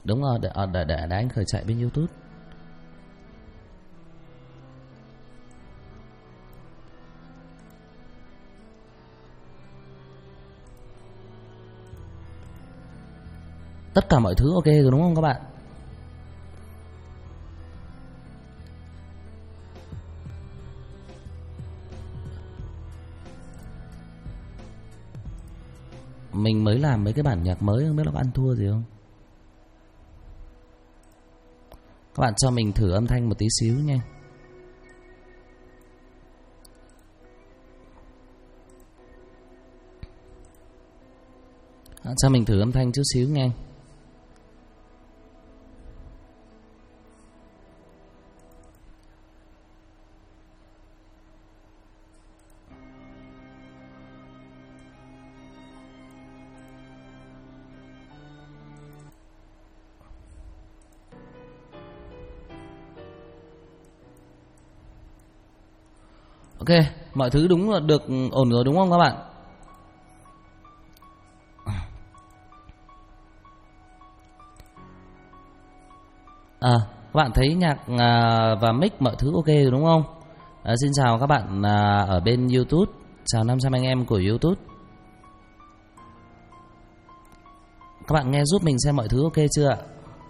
Đúng rồi, để anh khởi chạy bên YouTube. Tất cả mọi thứ ok rồi đúng không các bạn? Mình mới làm mấy cái bản nhạc mới, không biết nó có ăn thua gì không. Các bạn cho mình thử âm thanh một tí xíu nha. Cho mình thử âm thanh chút xíu nghe. Ok, mọi thứ đúng là được ổn rồi đúng không các bạn? Các bạn thấy nhạc và mic mọi thứ ok rồi đúng không? Xin chào các bạn ở bên YouTube. Chào 500 anh em của YouTube. Các bạn nghe giúp mình xem mọi thứ ok chưa ạ?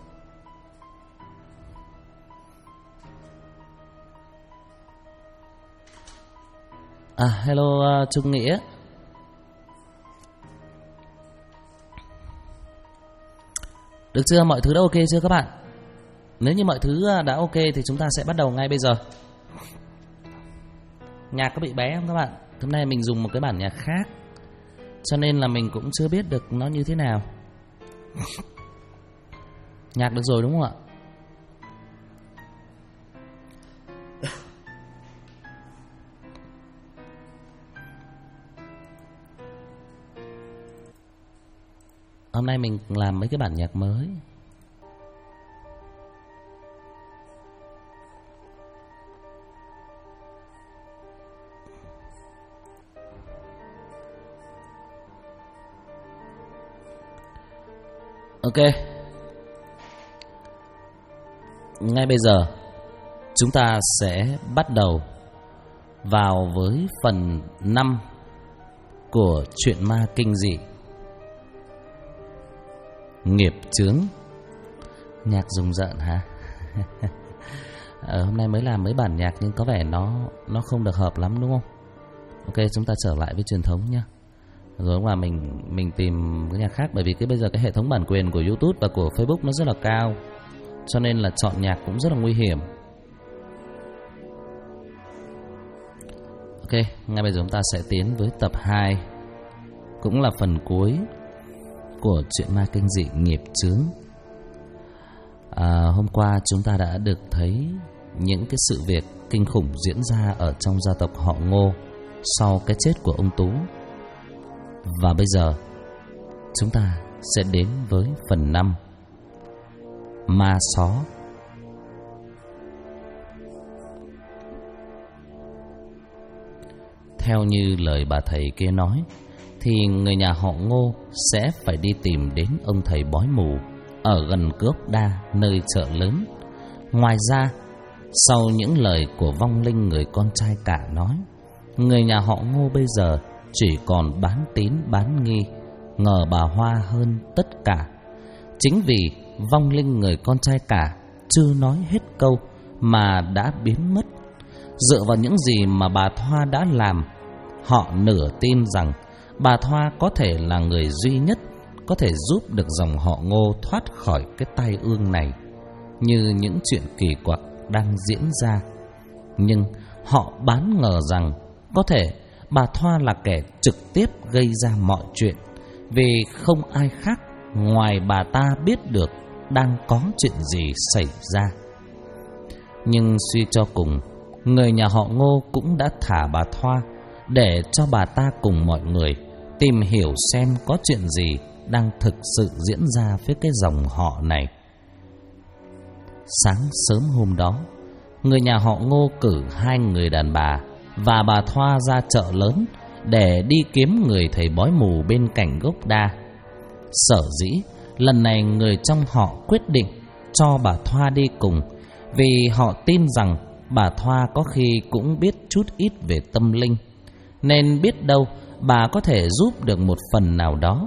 Hello Trung Nghĩa. Được chưa? Mọi thứ đã ok chưa các bạn? Nếu như mọi thứ đã ok thì chúng ta sẽ bắt đầu ngay bây giờ. Nhạc có bị bé không các bạn? Hôm nay mình dùng một cái bản nhạc khác, cho nên là mình cũng chưa biết được nó như thế nào. Nhạc được rồi đúng không ạ? Hôm nay mình làm mấy cái bản nhạc mới. Ok. Ngay bây giờ chúng ta sẽ bắt đầu vào với phần 5 của truyện ma kinh dị Nghiệp Chướng. Nhạc rùng rợn hả? Hôm nay mới làm mấy bản nhạc nhưng có vẻ nó không được hợp lắm đúng không? Ok, chúng ta trở lại với truyền thống nhé. Rồi mà mình tìm cái nhạc khác, bởi vì bây giờ cái hệ thống bản quyền của YouTube và của Facebook nó rất là cao, cho nên là chọn nhạc cũng rất là nguy hiểm. Ok, ngay bây giờ chúng ta sẽ tiến với tập 2, cũng là phần cuối của truyện ma kinh dị Nghiệp Chướng. Hôm qua chúng ta đã được thấy những cái sự việc kinh khủng diễn ra ở trong gia tộc họ Ngô sau cái chết của ông Tú. Và bây giờ chúng ta sẽ đến với phần 5, Ma Xó. Theo như lời bà thầy kia nói thì người nhà họ Ngô sẽ phải đi tìm đến ông thầy bói mù ở gần Gốc Đa, nơi chợ lớn. Ngoài ra, sau những lời của vong linh người con trai cả nói, người nhà họ Ngô bây giờ chỉ còn bán tín bán nghi, ngờ bà Hoa hơn tất cả. Chính vì vong linh người con trai cả chưa nói hết câu mà đã biến mất. Dựa vào những gì mà bà Thoa đã làm, họ nửa tin rằng bà Thoa có thể là người duy nhất có thể giúp được dòng họ Ngô thoát khỏi cái tai ương này, như những chuyện kỳ quặc đang diễn ra. Nhưng họ bán ngờ rằng có thể bà Thoa là kẻ trực tiếp gây ra mọi chuyện, vì không ai khác ngoài bà ta biết được đang có chuyện gì xảy ra. Nhưng suy cho cùng, người nhà họ Ngô cũng đã thả bà Thoa để cho bà ta cùng mọi người tìm hiểu xem có chuyện gì đang thực sự diễn ra với cái dòng họ này. Sáng sớm hôm đó, người nhà họ Ngô cử 2 người đàn bà và bà Thoa ra chợ lớn để đi kiếm người thầy bói mù bên cạnh Gốc Đa. Sở dĩ lần này người trong họ quyết định cho bà Thoa đi cùng, vì họ tin rằng bà Thoa có khi cũng biết chút ít về tâm linh, nên biết đâu bà có thể giúp được một phần nào đó.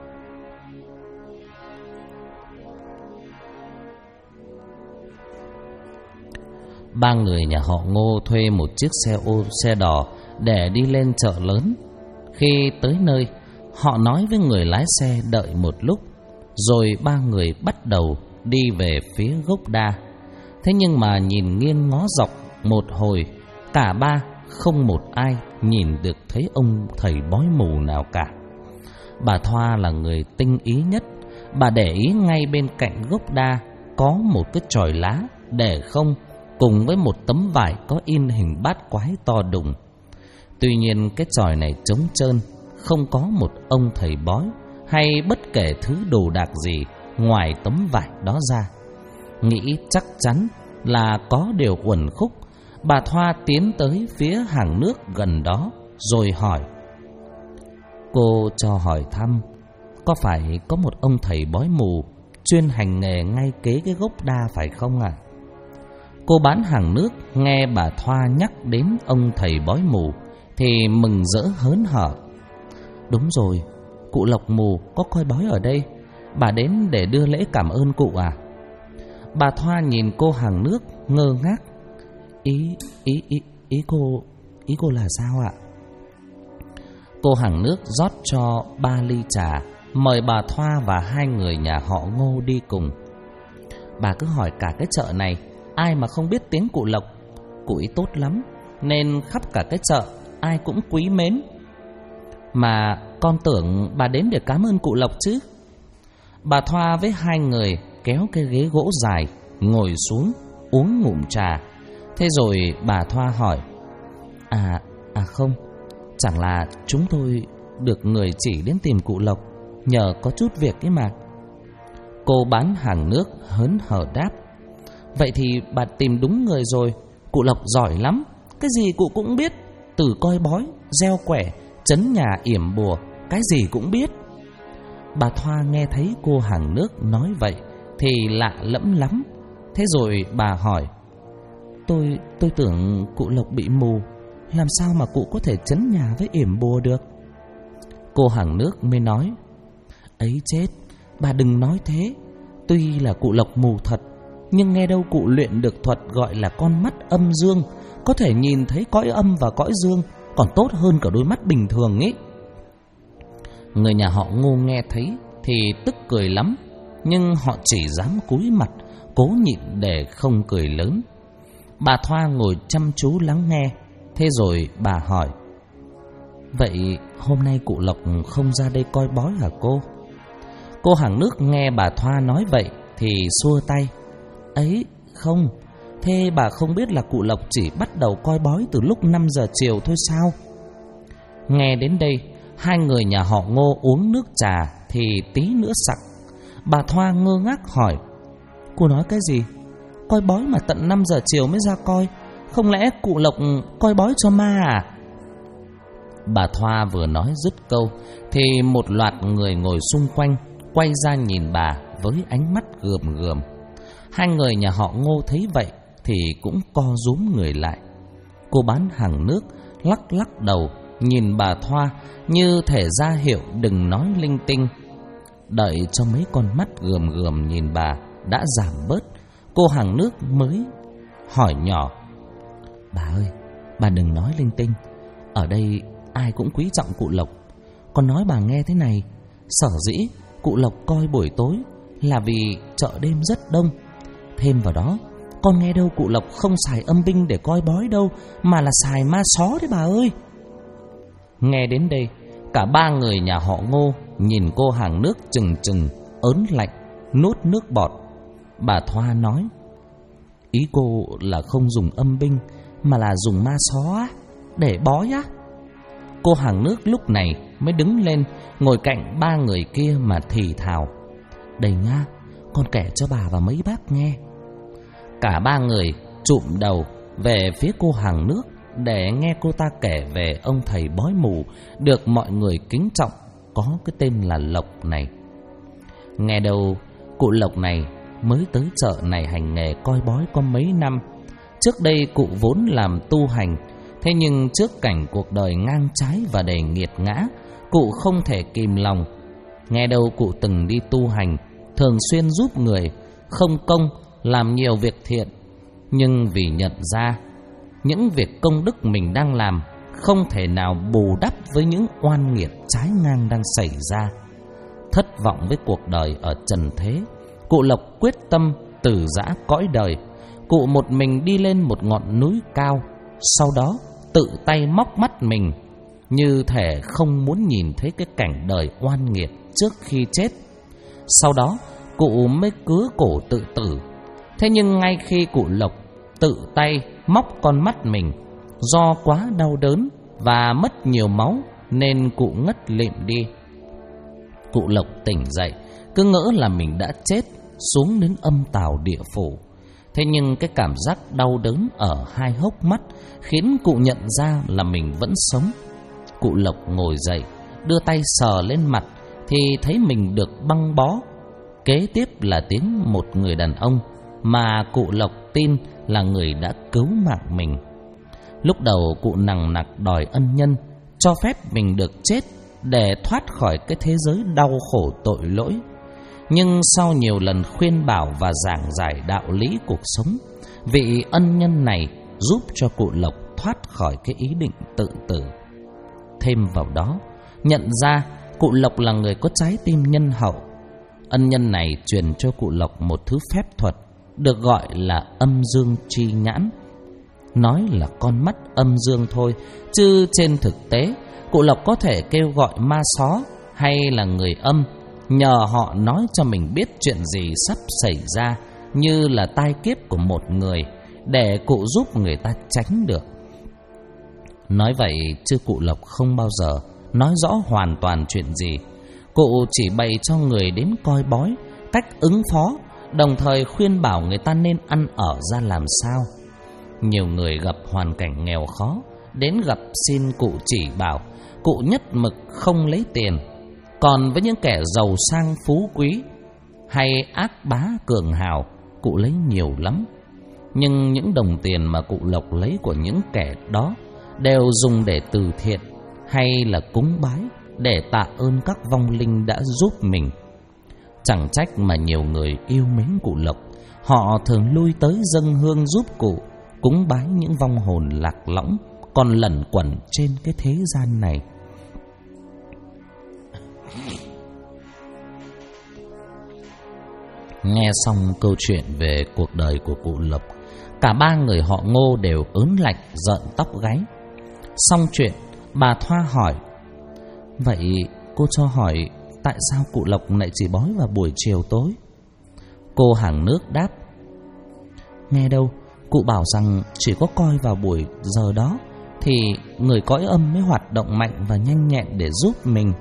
Ba người nhà họ Ngô thuê một chiếc xe đò để đi lên chợ lớn. Khi tới nơi, họ nói với người lái xe đợi một lúc, rồi ba người bắt đầu đi về phía gốc đa. Thế nhưng mà nhìn nghiêng ngó dọc một hồi, cả ba không một ai nhìn được thấy ông thầy bói mù nào cả. Bà Thoa là người tinh ý nhất. Bà để ý ngay bên cạnh gốc đa có một cái chòi lá để không, cùng với một tấm vải có in hình bát quái to đùng. Tuy nhiên cái chòi này trống trơn, không có một ông thầy bói hay bất kể thứ đồ đạc gì ngoài tấm vải đó ra. Nghĩ chắc chắn là có điều uẩn khúc, bà Thoa tiến tới phía hàng nước gần đó rồi hỏi: "Cô cho hỏi thăm, có phải có một ông thầy bói mù chuyên hành nghề ngay kế cái gốc đa phải không ạ?" Cô bán hàng nước nghe bà Thoa nhắc đến ông thầy bói mù thì mừng rỡ hớn hở: "Đúng rồi, cụ Lộc mù có coi bói ở đây, bà đến để đưa lễ cảm ơn cụ à?" Bà Thoa nhìn cô hàng nước ngơ ngác: Ý cô là sao ạ?" Cô hàng nước rót cho 3 ly trà, mời bà Thoa và hai người nhà họ Ngô đi cùng. "Bà cứ hỏi cả cái chợ này, ai mà không biết tiếng cụ Lộc. Cụ ấy tốt lắm, nên khắp cả cái chợ ai cũng quý mến. Mà con tưởng bà đến để cảm ơn cụ Lộc chứ." Bà Thoa với hai người kéo cái ghế gỗ dài, ngồi xuống uống ngụm trà. Thế rồi bà Thoa hỏi: Không, chẳng là chúng tôi được người chỉ đến tìm cụ Lộc, nhờ có chút việc ấy mà." Cô bán hàng nước hớn hở đáp: "Vậy thì bà tìm đúng người rồi, cụ Lộc giỏi lắm, cái gì cụ cũng biết, từ coi bói, gieo quẻ, trấn nhà yểm bùa, cái gì cũng biết." Bà Thoa nghe thấy cô hàng nước nói vậy thì lạ lẫm lắm. Thế rồi bà hỏi: Tôi tưởng cụ Lộc bị mù, làm sao mà cụ có thể trấn nhà với yểm bùa được?" Cô hàng nước mới nói: "Ấy chết, bà đừng nói thế. Tuy là cụ Lộc mù thật, nhưng nghe đâu cụ luyện được thuật gọi là con mắt âm dương, có thể nhìn thấy cõi âm và cõi dương, còn tốt hơn cả đôi mắt bình thường ấy." Người nhà họ Ngô nghe thấy thì tức cười lắm, nhưng họ chỉ dám cúi mặt cố nhịn để không cười lớn. Bà Thoa ngồi chăm chú lắng nghe. Thế rồi bà hỏi: "Vậy hôm nay cụ Lộc không ra đây coi bói hả cô?" Cô hàng nước nghe bà Thoa nói vậy thì xua tay: "Ấy không, thế bà không biết là cụ Lộc chỉ bắt đầu coi bói từ lúc 5 giờ chiều thôi sao?" Nghe đến đây, hai người nhà họ Ngô uống nước trà thì tí nữa sặc. Bà Thoa ngơ ngác hỏi: "Cô nói cái gì? Coi bói mà tận 5 giờ chiều mới ra coi, không lẽ cụ Lộc coi bói cho ma à?" Bà Thoa vừa nói dứt câu thì một loạt người ngồi xung quanh quay ra nhìn bà với ánh mắt gườm gườm. Hai người nhà họ Ngô thấy vậy thì cũng co rúm người lại. Cô bán hàng nước lắc lắc đầu nhìn bà Thoa như thể ra hiệu đừng nói linh tinh. Đợi cho mấy con mắt gườm gườm nhìn bà đã giảm bớt, cô hàng nước mới hỏi nhỏ: "Bà ơi, bà đừng nói linh tinh. Ở đây ai cũng quý trọng cụ Lộc. Con nói bà nghe thế này, sở dĩ cụ Lộc coi buổi tối là vì chợ đêm rất đông. Thêm vào đó, con nghe đâu cụ Lộc không xài âm binh để coi bói đâu, mà là xài ma só đấy bà ơi." Nghe đến đây, cả ba người nhà họ Ngô nhìn cô hàng nước chừng chừng, ớn lạnh, nuốt nước bọt. Bà Thoa nói: "Ý cô là không dùng âm binh, mà là dùng ma só á, để bói á?" Cô hàng nước lúc này mới đứng lên, ngồi cạnh ba người kia mà thì thào: "Đây nha, con kể cho bà và mấy bác nghe." Cả ba người chụm đầu về phía cô hàng nước để nghe cô ta kể về ông thầy bói mù được mọi người kính trọng, có cái tên là Lộc này. Nghe đâu cụ Lộc này mới tới chợ này hành nghề coi bói có mấy năm. Trước đây cụ vốn làm tu hành, thế nhưng trước cảnh cuộc đời ngang trái và đầy nghiệt ngã, cụ không thể kìm lòng. Nghe đâu cụ từng đi tu hành, thường xuyên giúp người, không công, làm nhiều việc thiện. Nhưng vì nhận ra những việc công đức mình đang làm không thể nào bù đắp với những oan nghiệt trái ngang đang xảy ra. Thất vọng với cuộc đời ở trần thế, cụ Lộc quyết tâm từ giã cõi đời. Cụ một mình đi lên một ngọn núi cao, sau đó tự tay móc mắt mình, như thể không muốn nhìn thấy cái cảnh đời oan nghiệt trước khi chết. Sau đó cụ mới cứa cổ tự tử. Thế nhưng ngay khi cụ Lộc tự tay móc con mắt mình, do quá đau đớn và mất nhiều máu nên cụ ngất lịm đi. Cụ Lộc tỉnh dậy, cứ ngỡ là mình đã chết, xuống đến âm tào địa phủ. Thế nhưng cái cảm giác đau đớn ở hai hốc mắt khiến cụ nhận ra là mình vẫn sống. Cụ Lộc ngồi dậy, đưa tay sờ lên mặt thì thấy mình được băng bó. Kế tiếp là tiếng một người đàn ông mà cụ Lộc tin là người đã cứu mạng mình. Lúc đầu cụ nằng nặc đòi ân nhân cho phép mình được chết để thoát khỏi cái thế giới đau khổ tội lỗi. Nhưng sau nhiều lần khuyên bảo và giảng giải đạo lý cuộc sống, vị ân nhân này giúp cho cụ Lộc thoát khỏi cái ý định tự tử. Thêm vào đó, nhận ra cụ Lộc là người có trái tim nhân hậu. Ân nhân này truyền cho cụ Lộc một thứ phép thuật được gọi là âm dương chi nhãn. Nói là con mắt âm dương thôi, chứ trên thực tế cụ Lộc có thể kêu gọi ma só hay là người âm, nhờ họ nói cho mình biết chuyện gì sắp xảy ra, như là tai kiếp của một người, để cụ giúp người ta tránh được. Nói vậy chứ cụ Lộc không bao giờ nói rõ hoàn toàn chuyện gì. Cụ chỉ bày cho người đến coi bói cách ứng phó, đồng thời khuyên bảo người ta nên ăn ở ra làm sao. Nhiều người gặp hoàn cảnh nghèo khó đến gặp xin cụ chỉ bảo, cụ nhất mực không lấy tiền. Còn với những kẻ giàu sang phú quý hay ác bá cường hào, cụ lấy nhiều lắm. Nhưng những đồng tiền mà cụ Lộc lấy của những kẻ đó đều dùng để từ thiện hay là cúng bái, để tạ ơn các vong linh đã giúp mình. Chẳng trách mà nhiều người yêu mến cụ Lộc, họ thường lui tới dâng hương giúp cụ, cúng bái những vong hồn lạc lõng còn lẩn quẩn trên cái thế gian này. Nghe xong câu chuyện về cuộc đời của cụ Lộc, cả ba người họ Ngô đều ớn lạnh rợn tóc gáy. Xong chuyện, bà Thoa hỏi: "Vậy cô cho hỏi tại sao cụ Lộc lại chỉ bói vào buổi chiều tối?" Cô hàng nước đáp: "Nghe đâu, cụ bảo rằng chỉ có coi vào buổi giờ đó thì người cõi âm mới hoạt động mạnh và nhanh nhẹn để giúp mình."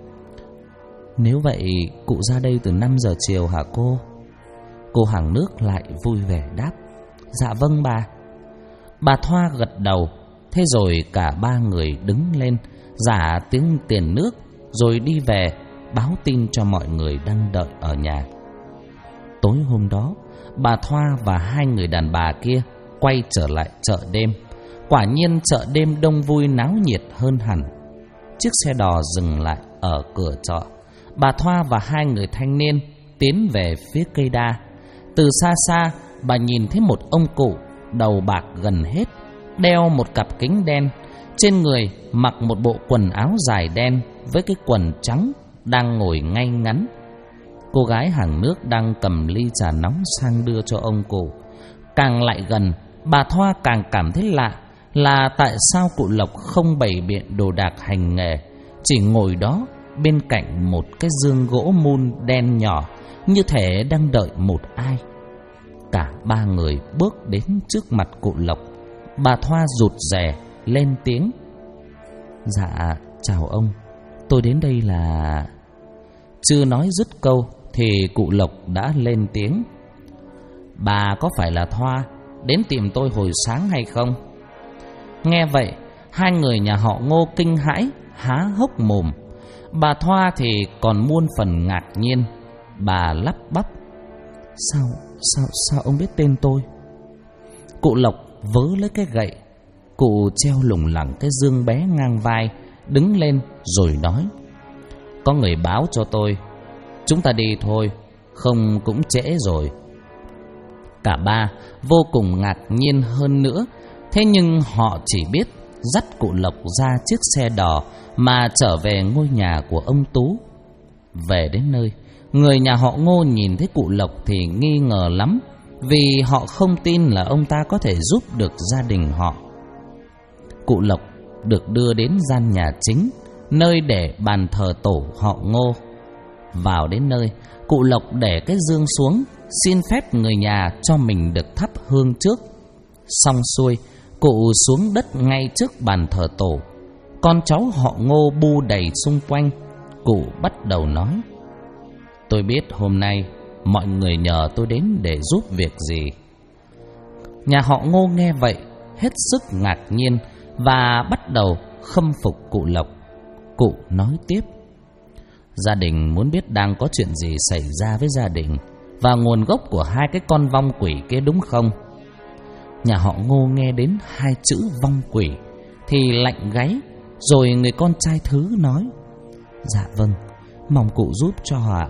"Nếu vậy cụ ra đây từ 5 giờ chiều hả cô?" Cô hàng nước lại vui vẻ đáp: "Dạ vâng bà." Bà Thoa gật đầu. Thế rồi cả ba người đứng lên giả tiếng tiền nước, rồi đi về báo tin cho mọi người đang đợi ở nhà. Tối hôm đó, bà Thoa và hai người đàn bà kia quay trở lại chợ đêm. Quả nhiên chợ đêm đông vui náo nhiệt hơn hẳn. Chiếc xe đò dừng lại ở cửa chợ. Bà Thoa và hai người thanh niên tiến về phía cây đa. Từ xa xa, bà nhìn thấy một ông cụ đầu bạc gần hết, đeo một cặp kính đen, trên người mặc một bộ quần áo dài đen với cái quần trắng, đang ngồi ngay ngắn. Cô gái hàng nước đang cầm ly trà nóng sang đưa cho ông cụ. Càng lại gần, bà Thoa càng cảm thấy lạ là tại sao cụ Lộc không bày biện đồ đạc hành nghề, chỉ ngồi đó bên cạnh một cái giường gỗ mun đen nhỏ, như thể đang đợi một ai. Cả ba người bước đến trước mặt cụ Lộc. Bà Thoa rụt rè lên tiếng: "Dạ chào ông, tôi đến đây là..." Chưa nói dứt câu thì cụ Lộc đã lên tiếng: "Bà có phải là Thoa đến tìm tôi hồi sáng hay không?" Nghe vậy, hai người nhà họ Ngô kinh hãi há hốc mồm. Bà Thoa thì còn muôn phần ngạc nhiên. bà lắp bắp: Sao ông biết tên tôi? Cụ Lộc vớ lấy cái gậy. Cụ treo lủng lẳng cái dương bé ngang vai, đứng lên rồi nói: Có người báo cho tôi, chúng ta đi thôi, không cũng trễ rồi. Cả ba vô cùng ngạc nhiên hơn nữa. Thế nhưng họ chỉ biết dắt cụ Lộc ra chiếc xe đò mà trở về ngôi nhà của ông Tú. Về đến nơi, người nhà họ Ngô nhìn thấy cụ Lộc thì nghi ngờ lắm, vì họ không tin là ông ta có thể giúp được gia đình họ. Cụ Lộc được đưa đến gian nhà chính, nơi để bàn thờ tổ họ Ngô. Vào đến nơi, cụ Lộc để cái dương xuống, xin phép người nhà cho mình được thắp hương trước. Xong xuôi, cụ xuống đất ngay trước bàn thờ tổ. Con cháu họ Ngô bu đầy xung quanh. Cụ bắt đầu nói: Tôi biết hôm nay mọi người nhờ tôi đến để giúp việc gì. Nhà họ Ngô nghe vậy hết sức ngạc nhiên và bắt đầu khâm phục cụ Lộc. Cụ nói tiếp: Gia đình muốn biết đang có chuyện gì xảy ra với gia đình và nguồn gốc của hai cái con vong quỷ kia đúng không? Nhà họ Ngô nghe đến hai chữ vong quỷ thì lạnh gáy. Rồi người con trai thứ nói: Dạ vâng, mong cụ giúp cho ạ.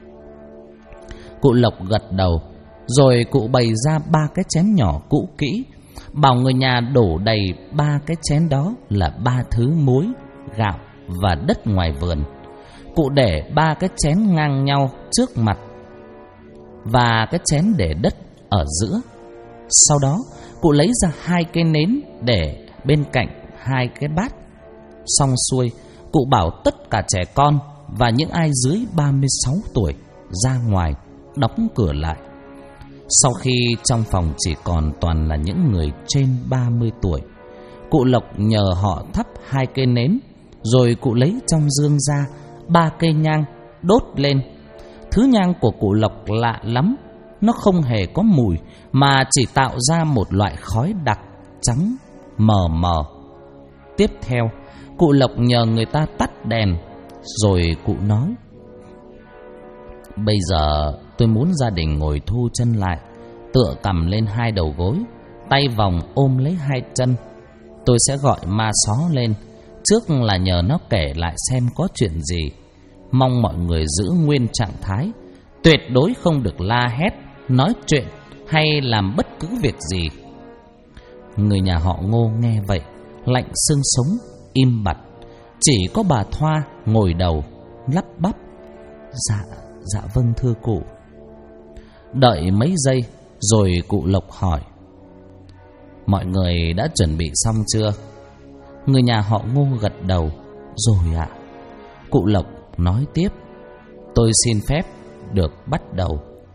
Cụ Lộc gật đầu. Rồi cụ bày ra 3 cái chén nhỏ cũ kỹ, bảo người nhà đổ đầy 3 cái chén đó là 3 thứ muối, gạo và đất ngoài vườn. Cụ để 3 cái chén ngang nhau trước mặt và cái chén để đất ở giữa. Sau đó cụ lấy ra 2 cái nến để bên cạnh 2 cái bát. Xong xuôi, cụ bảo tất cả trẻ con và những ai dưới 36 tuổi ra ngoài, đóng cửa lại. Sau khi trong phòng chỉ còn toàn là những người trên 30 tuổi, cụ Lộc nhờ họ thắp 2 cây nến. Rồi cụ lấy trong dương ra 3 cây nhang đốt lên. Thứ nhang của cụ Lộc lạ lắm, nó không hề có mùi mà chỉ tạo ra một loại khói đặc trắng mờ mờ. Tiếp theo, cụ Lộc nhờ người ta tắt đèn. Rồi cụ nói: Bây giờ tôi muốn gia đình ngồi thu chân lại, tựa cằm lên 2 đầu gối, tay vòng ôm lấy 2 chân. Tôi sẽ gọi ma só lên, trước là nhờ nó kể lại xem có chuyện gì. Mong mọi người giữ nguyên trạng thái, tuyệt đối không được la hét, nói chuyện hay làm bất cứ việc gì. Người nhà họ Ngô nghe vậy lạnh xương sống, im bặt. Chỉ có bà Thoa ngồi đầu lắp bắp: Dạ vâng thưa cụ. Đợi mấy giây rồi cụ Lộc hỏi: Mọi người đã chuẩn bị xong chưa? Người nhà họ Ngô gật đầu: Rồi ạ. Cụ Lộc nói tiếp: Tôi xin phép được bắt đầu.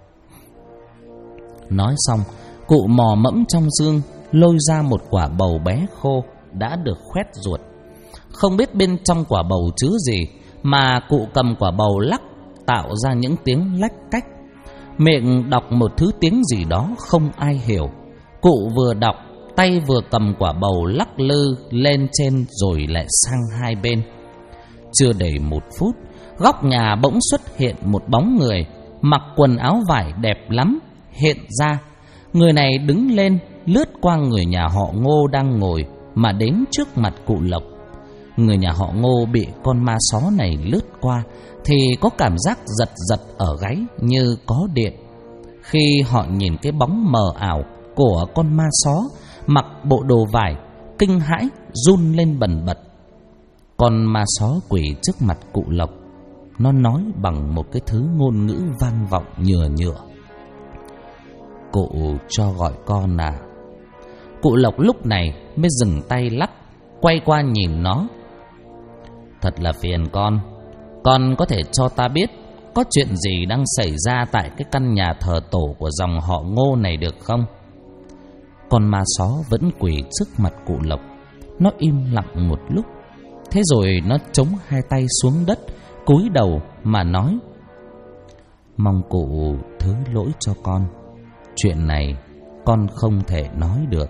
Nói xong, cụ mò mẫm trong dương lôi ra một quả bầu bé khô đã được khoét ruột. Không biết bên trong quả bầu chứa gì mà cụ cầm quả bầu lắc, tạo ra những tiếng lách cách, miệng đọc một thứ tiếng gì đó không ai hiểu. Cụ vừa đọc, tay vừa cầm quả bầu lắc lư lên trên rồi lại sang hai bên. Chưa đầy 1 phút, góc nhà bỗng xuất hiện một bóng người mặc quần áo vải đẹp lắm hiện ra. Người này đứng lên, lướt qua người nhà họ Ngô đang ngồi mà đến trước mặt cụ Lộc. Người nhà họ Ngô bị con ma só này lướt qua thì có cảm giác giật giật ở gáy như có điện. Khi họ nhìn cái bóng mờ ảo của con ma só mặc bộ đồ vải, kinh hãi run lên bần bật. Con ma só quỳ trước mặt cụ Lộc. Nó nói bằng một cái thứ ngôn ngữ vang vọng nhừa nhựa: Cụ cho gọi con à? Cụ Lộc lúc này mới dừng tay lắc, quay qua nhìn nó: Thật là phiền con có thể cho ta biết có chuyện gì đang xảy ra tại cái căn nhà thờ tổ của dòng họ Ngô này được không? Con ma só vẫn quỳ trước mặt cụ Lộc. Nó im lặng một lúc, thế rồi nó chống hai tay xuống đất, cúi đầu mà nói: Mong cụ thứ lỗi cho con. Chuyện này con không thể nói được.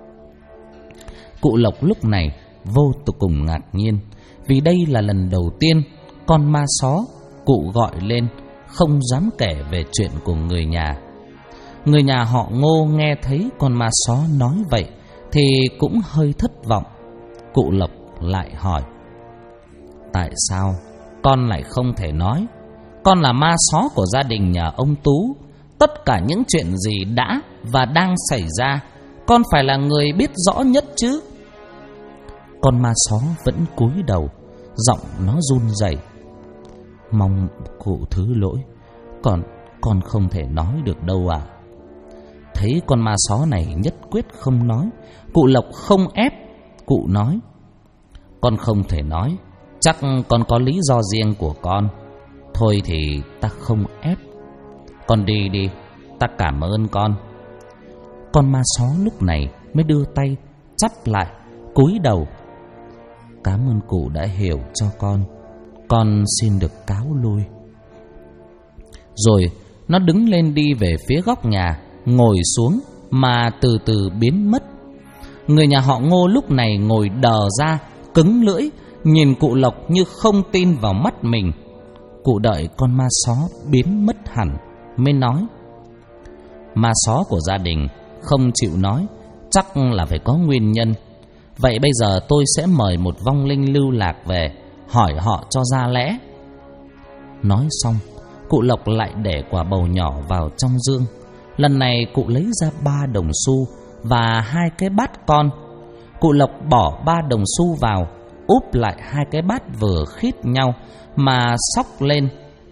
Cụ Lộc lúc này vô cùng ngạc nhiên, vì đây là lần đầu tiên con ma só cụ gọi lên không dám kể về chuyện của người nhà. Người nhà họ Ngô nghe thấy con ma só nói vậy thì cũng hơi thất vọng. Cụ Lộc lại hỏi: tại sao con lại không thể nói? Con là ma só của gia đình nhà ông Tú. Tất cả những chuyện gì đã và đang xảy ra, con phải là người biết rõ nhất chứ. Con ma só vẫn cúi đầu, giọng nó run rẩy: mong cụ thứ lỗi, con không thể nói được đâu ạ. Thấy con ma só này nhất quyết không nói, cụ Lộc không ép. Cụ nói: con không thể nói, chắc con có lý do riêng của con. Thôi thì ta không ép. Con đi đi, ta cảm ơn con. Con ma só lúc này mới đưa tay chắp lại, cúi đầu: cảm ơn cụ đã hiểu cho con xin được cáo lui. Rồi nó đứng lên đi về phía góc nhà, ngồi xuống mà từ từ biến mất. Người nhà họ Ngô lúc này ngồi đờ ra, cứng lưỡi, nhìn cụ Lộc như không tin vào mắt mình. Cụ đợi con ma só biến mất hẳn mới nói: ma só của gia đình không chịu nói, chắc là phải có nguyên nhân. Vậy bây giờ tôi sẽ mời một vong linh lưu lạc về, hỏi họ cho ra lẽ. Nói xong, cụ Lộc lại để quả bầu nhỏ vào trong dương. Lần này cụ lấy ra 3 đồng xu và 2 cái bát con. Cụ Lộc bỏ 3 đồng xu vào, úp lại 2 cái bát vừa khít nhau mà xóc lên,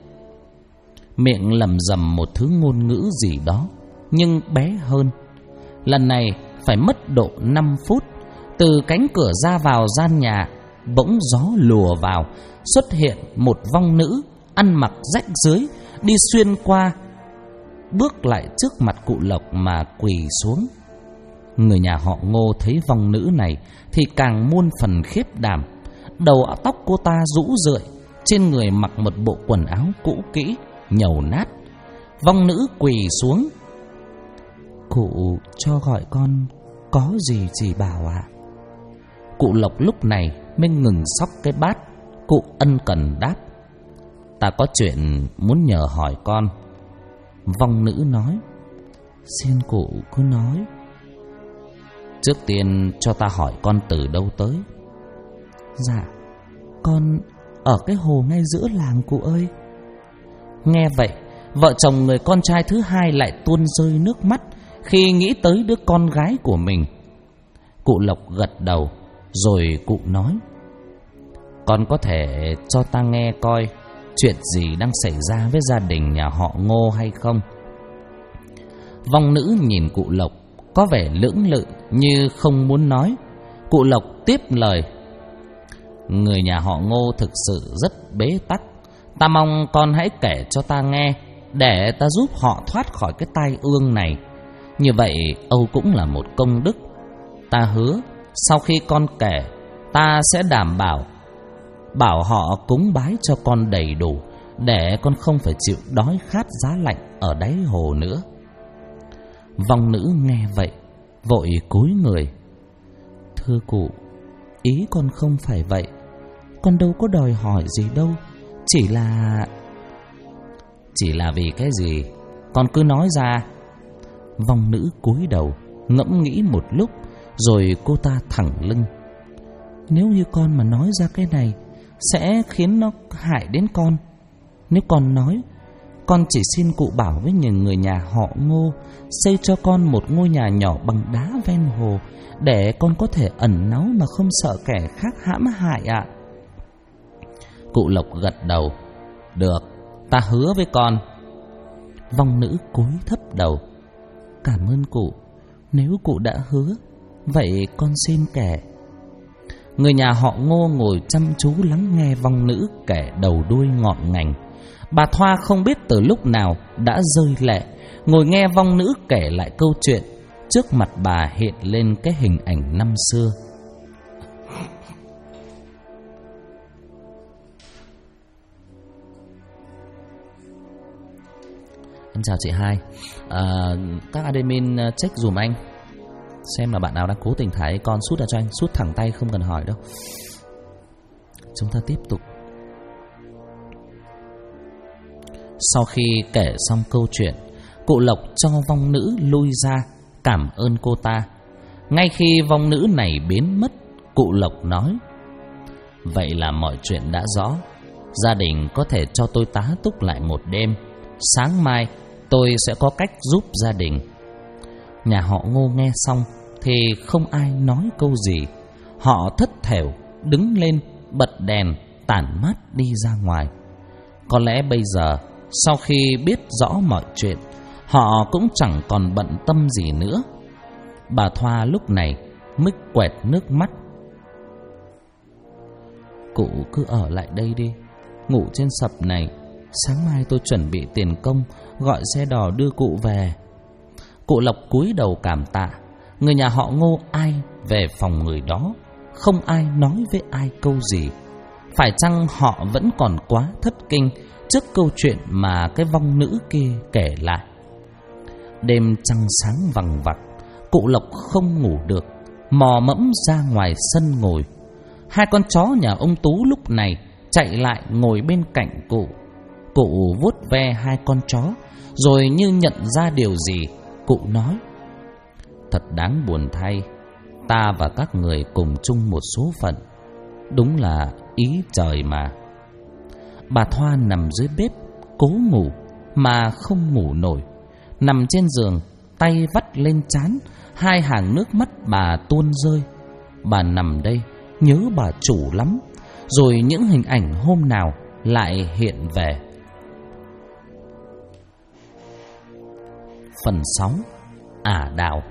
miệng lẩm rẩm một thứ ngôn ngữ gì đó nhưng bé hơn. Lần này phải mất độ 5 phút. Từ cánh cửa ra vào gian nhà bỗng gió lùa vào, xuất hiện một vong nữ ăn mặc rách rưới, đi xuyên qua, bước lại trước mặt cụ Lộc mà quỳ xuống. Người nhà họ Ngô thấy vong nữ này thì càng muôn phần khiếp đảm. Đầu tóc cô ta rũ rượi, trên người mặc một bộ quần áo cũ kỹ, nhầu nát. Vong nữ quỳ xuống: cụ cho gọi con có gì chỉ bảo ạ? Cụ Lộc lúc này mới ngừng xóc cái bát. Cụ ân cần đáp: ta có chuyện muốn nhờ hỏi con. Vong nữ nói: xin cụ cứ nói. Trước tiên cho ta hỏi con từ đâu tới? Dạ, con ở cái hồ ngay giữa làng cụ ơi. Nghe vậy, vợ chồng người con trai thứ hai lại tuôn rơi nước mắt khi nghĩ tới đứa con gái của mình. Cụ Lộc gật đầu, rồi cụ nói: con có thể cho ta nghe coi chuyện gì đang xảy ra với gia đình nhà họ Ngô hay không? Vong nữ nhìn cụ Lộc có vẻ lưỡng lự như không muốn nói. Cụ Lộc tiếp lời: người nhà họ Ngô thực sự rất bế tắc. Ta mong con hãy kể cho ta nghe, để ta giúp họ thoát khỏi cái tai ương này. Như vậy Âu cũng là một công đức. Ta hứa sau khi con kể, ta sẽ đảm bảo họ cúng bái cho con đầy đủ, để con không phải chịu đói khát giá lạnh ở đáy hồ nữa. Vong nữ nghe vậy vội cúi người: thưa cụ, ý con không phải vậy. Con đâu có đòi hỏi gì đâu. Chỉ là vì cái gì? Con cứ nói ra. Vong nữ cúi đầu ngẫm nghĩ một lúc, rồi cô ta thẳng lưng: nếu như con mà nói ra cái này sẽ khiến nó hại đến con. Nếu con nói, con chỉ xin cụ bảo với những người nhà họ Ngô xây cho con một ngôi nhà nhỏ bằng đá ven hồ, để con có thể ẩn náu mà không sợ kẻ khác hãm hại ạ. Cụ Lộc gật đầu: được, ta hứa với con. Vong nữ cúi thấp đầu: cảm ơn cụ. Nếu cụ đã hứa, vậy con xin kể. Người nhà họ Ngô ngồi chăm chú lắng nghe vong nữ kể đầu đuôi ngọn ngành. Bà Thoa không biết từ lúc nào đã rơi lệ, ngồi nghe vong nữ kể lại câu chuyện. Trước mặt bà hiện lên cái hình ảnh năm xưa. Em chào chị Hai. Các admin check dùm anh xem là bạn nào đang cố tình thải con sút ra cho anh. Sút thẳng tay không cần hỏi đâu. Chúng ta tiếp tục. Sau khi kể xong câu chuyện, cụ Lộc cho vong nữ lui ra cảm ơn cô ta. Ngay khi vong nữ này biến mất, cụ Lộc nói: vậy là mọi chuyện đã rõ. Gia đình có thể cho tôi tá túc lại một đêm. Sáng mai tôi sẽ có cách giúp gia đình. Nhà họ Ngô nghe xong thì không ai nói câu gì. Họ thất thểu đứng lên, bật đèn, tản mát đi ra ngoài. Có lẽ bây giờ, sau khi biết rõ mọi chuyện, họ cũng chẳng còn bận tâm gì nữa. Bà Thoa lúc này mới quẹt nước mắt. Cụ cứ ở lại đây đi, ngủ trên sập này. Sáng mai tôi chuẩn bị tiền công, gọi xe đò đưa cụ về. Cụ Lộc cúi đầu cảm tạ. Người nhà họ Ngô ai về phòng người đó, không ai nói với ai câu gì. Phải chăng họ vẫn còn quá thất kinh trước câu chuyện mà cái vong nữ kia kể lại? Đêm trăng sáng vằng vặc, cụ Lộc không ngủ được, mò mẫm ra ngoài sân ngồi. Hai con chó nhà ông Tú lúc này chạy lại ngồi bên cạnh cụ. Cụ vuốt ve hai con chó, rồi như nhận ra điều gì, cụ nói: thật đáng buồn thay, ta và các người cùng chung một số phận. Đúng là ý trời mà. Bà Thoa nằm dưới bếp cố ngủ mà không ngủ nổi. Nằm trên giường, tay vắt lên trán, hai hàng nước mắt bà tuôn rơi. Bà nằm đây nhớ bà chủ lắm. Rồi những hình ảnh hôm nào lại hiện về. Phần 6. Ả Đào.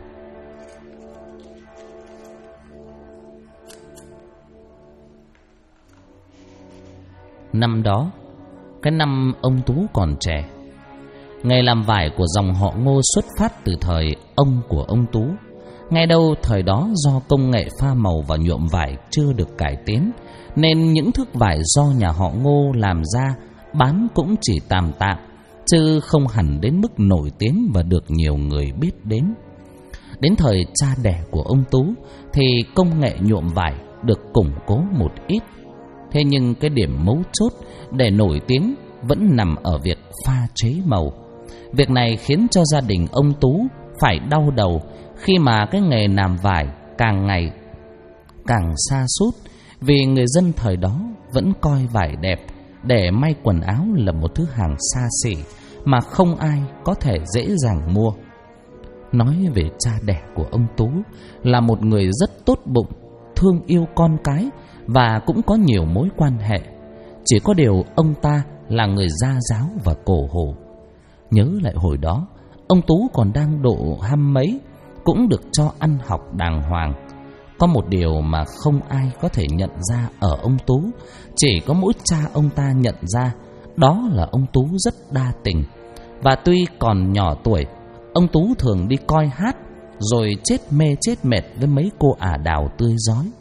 Năm đó, cái năm ông Tú còn trẻ, nghề làm vải của dòng họ Ngô xuất phát từ thời ông của ông Tú. Ngay đâu thời đó do công nghệ pha màu và nhuộm vải chưa được cải tiến, nên những thước vải do nhà họ Ngô làm ra bán cũng chỉ tạm tạm, chứ không hẳn đến mức nổi tiếng và được nhiều người biết đến. Đến thời cha đẻ của ông Tú thì công nghệ nhuộm vải được củng cố một ít. Thế nhưng cái điểm mấu chốt để nổi tiếng vẫn nằm ở việc pha chế màu. Việc này khiến cho gia đình ông Tú phải đau đầu khi mà cái nghề làm vải càng ngày càng sa sút, vì người dân thời đó vẫn coi vải đẹp để may quần áo là một thứ hàng xa xỉ mà không ai có thể dễ dàng mua. Nói về cha đẻ của ông Tú là một người rất tốt bụng, thương yêu con cái và cũng có nhiều mối quan hệ. Chỉ có điều ông ta là người gia giáo và cổ hủ. Nhớ lại hồi đó, ông Tú còn đang độ 20 mấy, cũng được cho ăn học đàng hoàng. Có một điều mà không ai có thể nhận ra ở ông Tú, chỉ có mỗi cha ông ta nhận ra, đó là ông Tú rất đa tình. Và tuy còn nhỏ tuổi, ông Tú thường đi coi hát, rồi chết mê chết mệt với mấy cô ả đào tươi rói.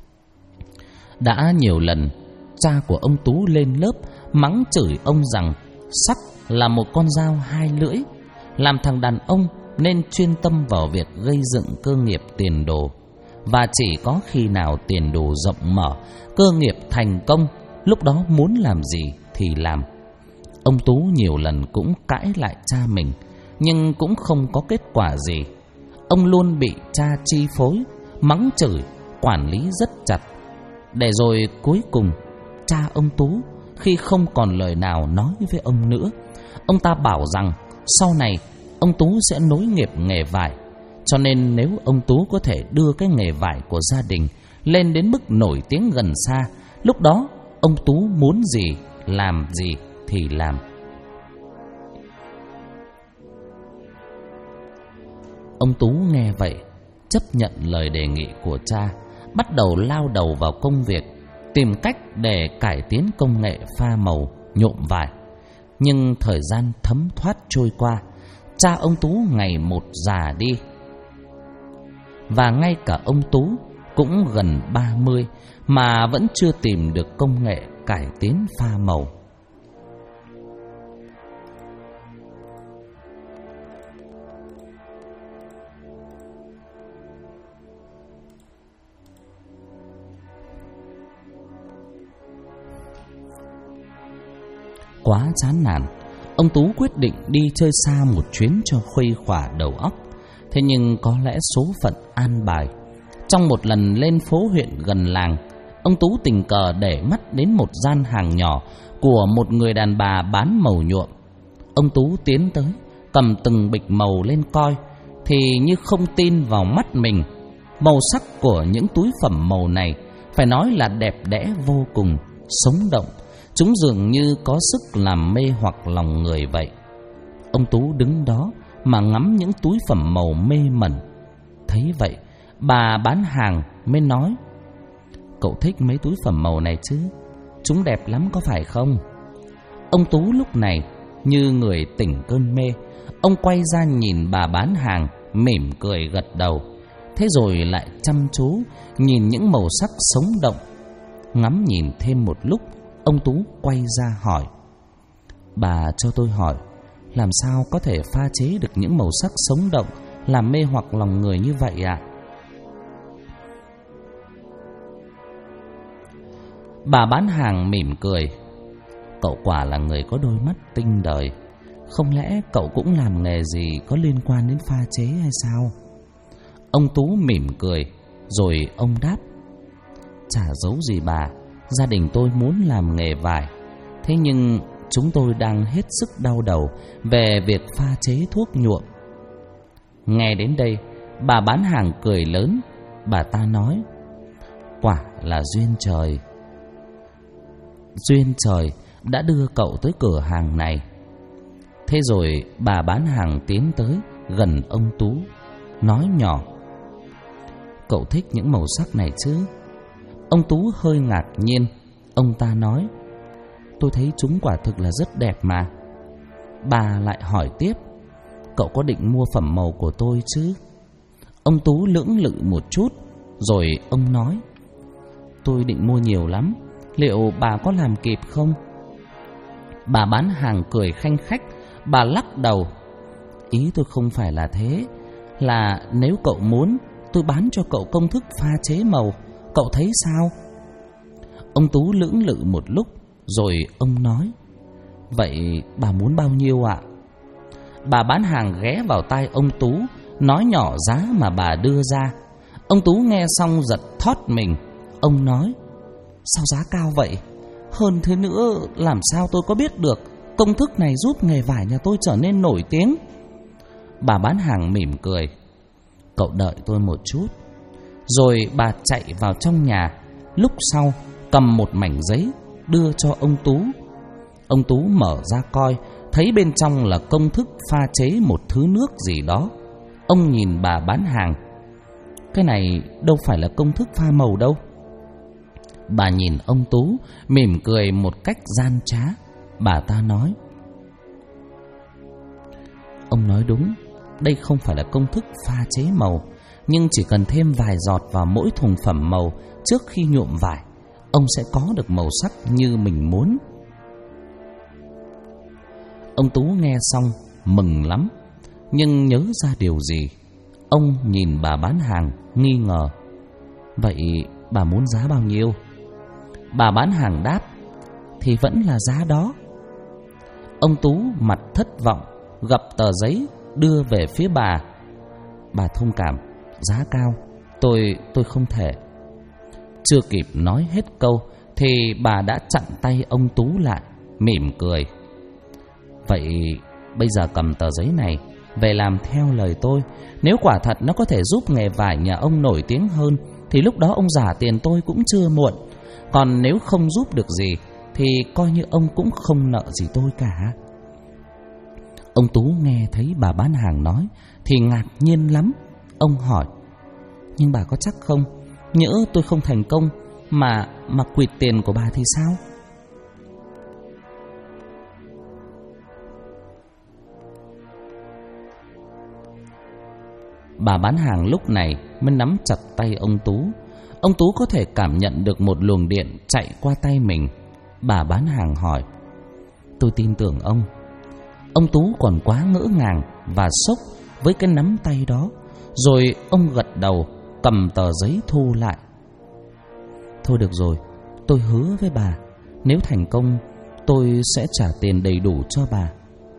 Đã nhiều lần, cha của ông Tú lên lớp mắng chửi ông rằng sắc là một con dao hai lưỡi, làm thằng đàn ông nên chuyên tâm vào việc gây dựng cơ nghiệp tiền đồ. Và chỉ có khi nào tiền đồ rộng mở, cơ nghiệp thành công, lúc đó muốn làm gì thì làm. Ông Tú nhiều lần cũng cãi lại cha mình, nhưng cũng không có kết quả gì. Ông luôn bị cha chi phối, mắng chửi, quản lý rất chặt. Để rồi cuối cùng, cha ông Tú khi không còn lời nào nói với ông nữa, ông ta bảo rằng sau này ông Tú sẽ nối nghiệp nghề vải. Cho nên nếu ông Tú có thể đưa cái nghề vải của gia đình lên đến mức nổi tiếng gần xa, lúc đó ông Tú muốn gì, làm gì thì làm. Ông Tú nghe vậy, chấp nhận lời đề nghị của cha, bắt đầu lao đầu vào công việc, tìm cách để cải tiến công nghệ pha màu, nhuộm vải. Nhưng thời gian thấm thoát trôi qua, cha ông Tú ngày một già đi. Và ngay cả ông Tú cũng gần 30 mà vẫn chưa tìm được công nghệ cải tiến pha màu. Quá chán nản, Ông Tú quyết định đi chơi xa một chuyến cho khuây khỏa đầu óc. Thế nhưng có lẽ số phận an bài. Trong một lần lên phố huyện gần làng, ông Tú tình cờ để mắt đến một gian hàng nhỏ của một người đàn bà bán màu nhuộm. Ông Tú tiến tới, cầm từng bịch màu lên coi, thì như không tin vào mắt mình. Màu sắc của những túi phẩm màu này phải nói là đẹp đẽ vô cùng, sống động. Chúng dường như có sức làm mê hoặc lòng người vậy. Ông Tú đứng đó mà ngắm những túi phẩm màu mê mẩn. Thấy vậy, bà bán hàng mới nói: "Cậu thích mấy túi phẩm màu này chứ? Chúng đẹp lắm có phải không?" Ông Tú lúc này như người tỉnh cơn mê. Ông quay ra nhìn bà bán hàng, mỉm cười gật đầu. Thế rồi lại chăm chú nhìn những màu sắc sống động. Ngắm nhìn thêm một lúc, ông Tú quay ra hỏi: "Bà cho tôi hỏi, làm sao có thể pha chế được những màu sắc sống động làm mê hoặc lòng người như vậy ạ?" Bà bán hàng mỉm cười: "Cậu quả là người có đôi mắt tinh đời. Không lẽ cậu cũng làm nghề gì có liên quan đến pha chế hay sao?" Ông Tú mỉm cười, rồi ông đáp: "Chả giấu gì bà, gia đình tôi muốn làm nghề vải. Thế nhưng chúng tôi đang hết sức đau đầu về việc pha chế thuốc nhuộm." Nghe đến đây, bà bán hàng cười lớn. Bà ta nói: "Quả là duyên trời. Duyên trời đã đưa cậu tới cửa hàng này." Thế rồi bà bán hàng tiến tới gần ông Tú, nói nhỏ: "Cậu thích những màu sắc này chứ?" Ông Tú hơi ngạc nhiên. Ông ta nói: "Tôi thấy chúng quả thực là rất đẹp mà." Bà lại hỏi tiếp: "Cậu có định mua phẩm màu của tôi chứ?" Ông Tú lưỡng lự một chút, rồi ông nói: "Tôi định mua nhiều lắm, liệu bà có làm kịp không?" Bà bán hàng cười khanh khách. Bà lắc đầu: "Ý tôi không phải là thế, là nếu cậu muốn, tôi bán cho cậu công thức pha chế màu, cậu thấy sao?" Ông Tú lưỡng lự một lúc, rồi ông nói: "Vậy bà muốn bao nhiêu ạ?" Bà bán hàng ghé vào tai ông Tú, nói nhỏ giá mà bà đưa ra. Ông Tú nghe xong giật thót mình. Ông nói: "Sao giá cao vậy? Hơn thế nữa, làm sao tôi có biết được công thức này giúp nghề vải nhà tôi trở nên nổi tiếng?" Bà bán hàng mỉm cười: "Cậu đợi tôi một chút." Rồi bà chạy vào trong nhà. Lúc sau cầm một mảnh giấy đưa cho ông Tú. Ông Tú mở ra coi, thấy bên trong là công thức pha chế một thứ nước gì đó. Ông nhìn bà bán hàng: "Cái này đâu phải là công thức pha màu đâu." Bà nhìn ông Tú, mỉm cười một cách gian trá. Bà ta nói: "Ông nói đúng, đây không phải là công thức pha chế màu, nhưng chỉ cần thêm vài giọt vào mỗi thùng phẩm màu trước khi nhuộm vải, ông sẽ có được màu sắc như mình muốn." Ông Tú nghe xong mừng lắm, nhưng nhớ ra điều gì. Ông nhìn bà bán hàng nghi ngờ: "Vậy bà muốn giá bao nhiêu?" Bà bán hàng đáp: "Thì vẫn là giá đó." Ông Tú mặt thất vọng, gập tờ giấy đưa về phía bà: "Bà thông cảm, giá cao, tôi không thể." Chưa kịp nói hết câu thì bà đã chặn tay ông Tú lại, mỉm cười: "Vậy bây giờ cầm tờ giấy này về làm theo lời tôi. Nếu quả thật nó có thể giúp nghề vải nhà ông nổi tiếng hơn, thì lúc đó ông giả tiền tôi cũng chưa muộn. Còn nếu không giúp được gì thì coi như ông cũng không nợ gì tôi cả." Ông Tú nghe thấy bà bán hàng nói thì ngạc nhiên lắm. Ông hỏi: "Nhưng bà có chắc không? Nhỡ tôi không thành công mà quỵt tiền của bà thì sao?" Bà bán hàng lúc này mới nắm chặt tay ông Tú. Ông Tú có thể cảm nhận được một luồng điện chạy qua tay mình. Bà bán hàng hỏi: "Tôi tin tưởng ông." Ông Tú còn quá ngỡ ngàng và sốc với cái nắm tay đó. Rồi ông gật đầu, cầm tờ giấy thu lại. "Thôi được rồi, tôi hứa với bà, nếu thành công tôi sẽ trả tiền đầy đủ cho bà."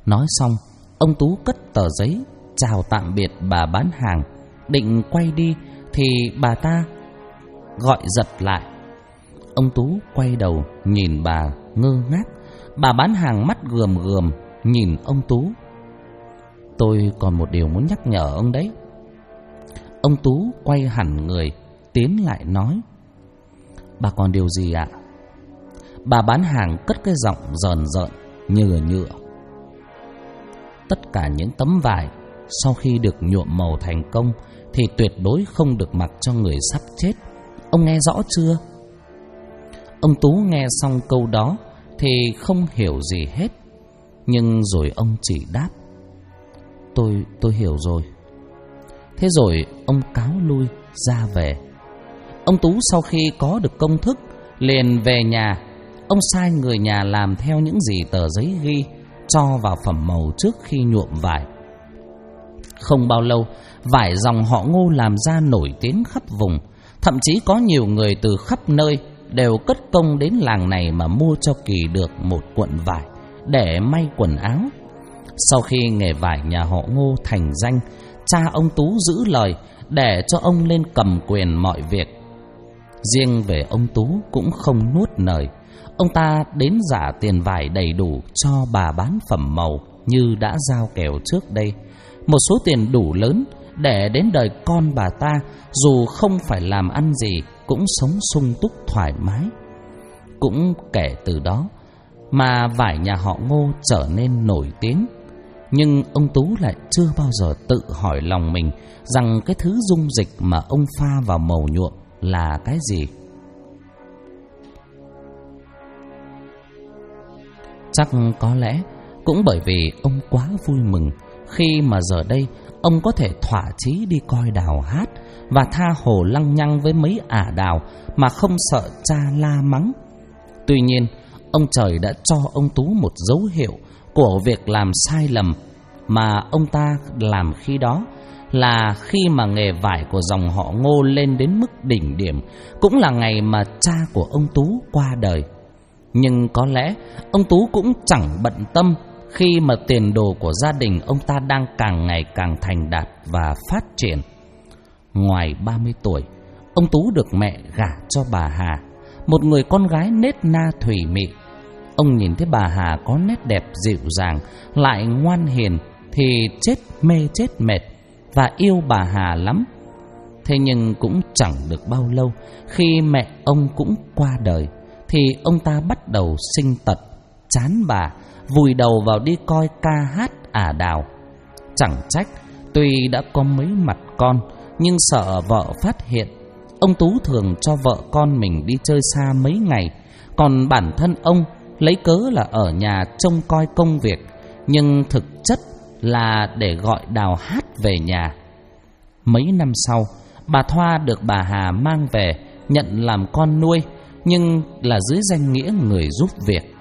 Nói xong, ông Tú cất tờ giấy chào tạm biệt bà bán hàng, định quay đi thì bà ta gọi giật lại. Ông Tú quay đầu nhìn bà ngơ ngác. Bà bán hàng mắt gườm gườm nhìn ông Tú. Tôi còn một điều muốn nhắc nhở ông đấy. Ông Tú quay hẳn người tiến lại nói. Bà còn điều gì ạ? Bà bán hàng cất cái giọng rờn rợn nhựa. Tất cả những tấm vải sau khi được nhuộm màu thành công thì tuyệt đối không được mặc cho người sắp chết. Ông nghe rõ chưa? Ông Tú nghe xong câu đó thì không hiểu gì hết, nhưng rồi ông chỉ đáp. Tôi hiểu rồi. Thế rồi ông cáo lui ra về. Ông Tú sau khi có được công thức liền về nhà. Ông sai người nhà làm theo những gì tờ giấy ghi, cho vào phẩm màu trước khi nhuộm vải. Không bao lâu, vải dòng họ Ngô làm ra nổi tiếng khắp vùng. Thậm chí có nhiều người từ khắp nơi đều cất công đến làng này mà mua cho Kỳ được một cuộn vải để may quần áo. Sau khi nghề vải nhà họ Ngô thành danh, cha ông Tú giữ lời để cho ông lên cầm quyền mọi việc. Riêng về ông Tú cũng không nuốt lời. Ông ta đến giả tiền vải đầy đủ cho bà bán phẩm màu như đã giao kèo trước đây, một số tiền đủ lớn để đến đời con bà ta dù không phải làm ăn gì cũng sống sung túc thoải mái. Cũng kể từ đó mà vải nhà họ Ngô trở nên nổi tiếng. Nhưng ông Tú lại chưa bao giờ tự hỏi lòng mình rằng cái thứ dung dịch mà ông pha vào màu nhuộm là cái gì. Chắc có lẽ cũng bởi vì ông quá vui mừng khi mà giờ đây ông có thể thỏa chí đi coi đào hát và tha hồ lăng nhăng với mấy ả đào mà không sợ cha la mắng. Tuy nhiên, ông trời đã cho ông Tú một dấu hiệu của việc làm sai lầm mà ông ta làm khi đó, là khi mà nghề vải của dòng họ Ngô lên đến mức đỉnh điểm, cũng là ngày mà cha của ông Tú qua đời. Nhưng có lẽ ông Tú cũng chẳng bận tâm khi mà tiền đồ của gia đình ông ta đang càng ngày càng thành đạt và phát triển. Ngoài 30 tuổi, ông Tú được mẹ gả cho bà Hà, một người con gái nết na thủy mị. Ông nhìn thấy bà Hà có nét đẹp dịu dàng, lại ngoan hiền thì chết mê chết mệt và yêu bà Hà lắm. Thế nhưng cũng chẳng được bao lâu, khi mẹ ông cũng qua đời thì ông ta bắt đầu sinh tật, chán bà, vùi đầu vào đi coi ca hát ả đào. Chẳng trách, tuy đã có mấy mặt con, nhưng sợ vợ phát hiện, ông Tú thường cho vợ con mình đi chơi xa mấy ngày, còn bản thân ông lấy cớ là ở nhà trông coi công việc, nhưng thực chất là để gọi đào hát về nhà. Mấy năm sau, bà Thoa được bà Hà mang về nhận làm con nuôi, nhưng là dưới danh nghĩa người giúp việc.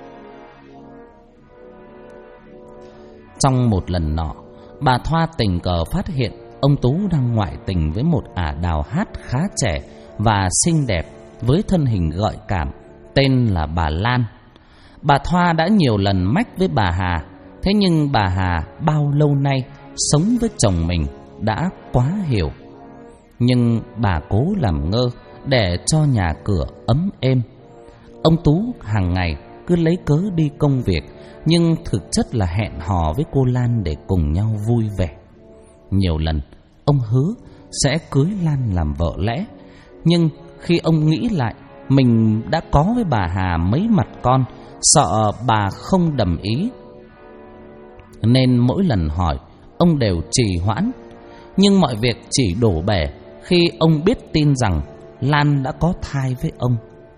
Trong một lần nọ, bà Thoa tình cờ phát hiện ông Tú đang ngoại tình với một ả đào hát khá trẻ và xinh đẹp với thân hình gợi cảm, tên là bà Lan. Bà Thoa đã nhiều lần mách với bà Hà, thế nhưng bà Hà bao lâu nay sống với chồng mình đã quá hiểu. Nhưng bà cố làm ngơ để cho nhà cửa ấm êm. Ông Tú hàng ngày cứ lấy cớ đi công việc, nhưng thực chất là hẹn hò với cô Lan để cùng nhau vui vẻ. Nhiều lần ông hứa sẽ cưới Lan làm vợ lẽ, nhưng khi ông nghĩ lại mình đã có với bà Hà mấy mặt con, sợ bà không đồng ý, nên mỗi lần hỏi ông đều trì hoãn. Nhưng mọi việc chỉ đổ bể khi ông biết tin rằng Lan đã có thai với ông.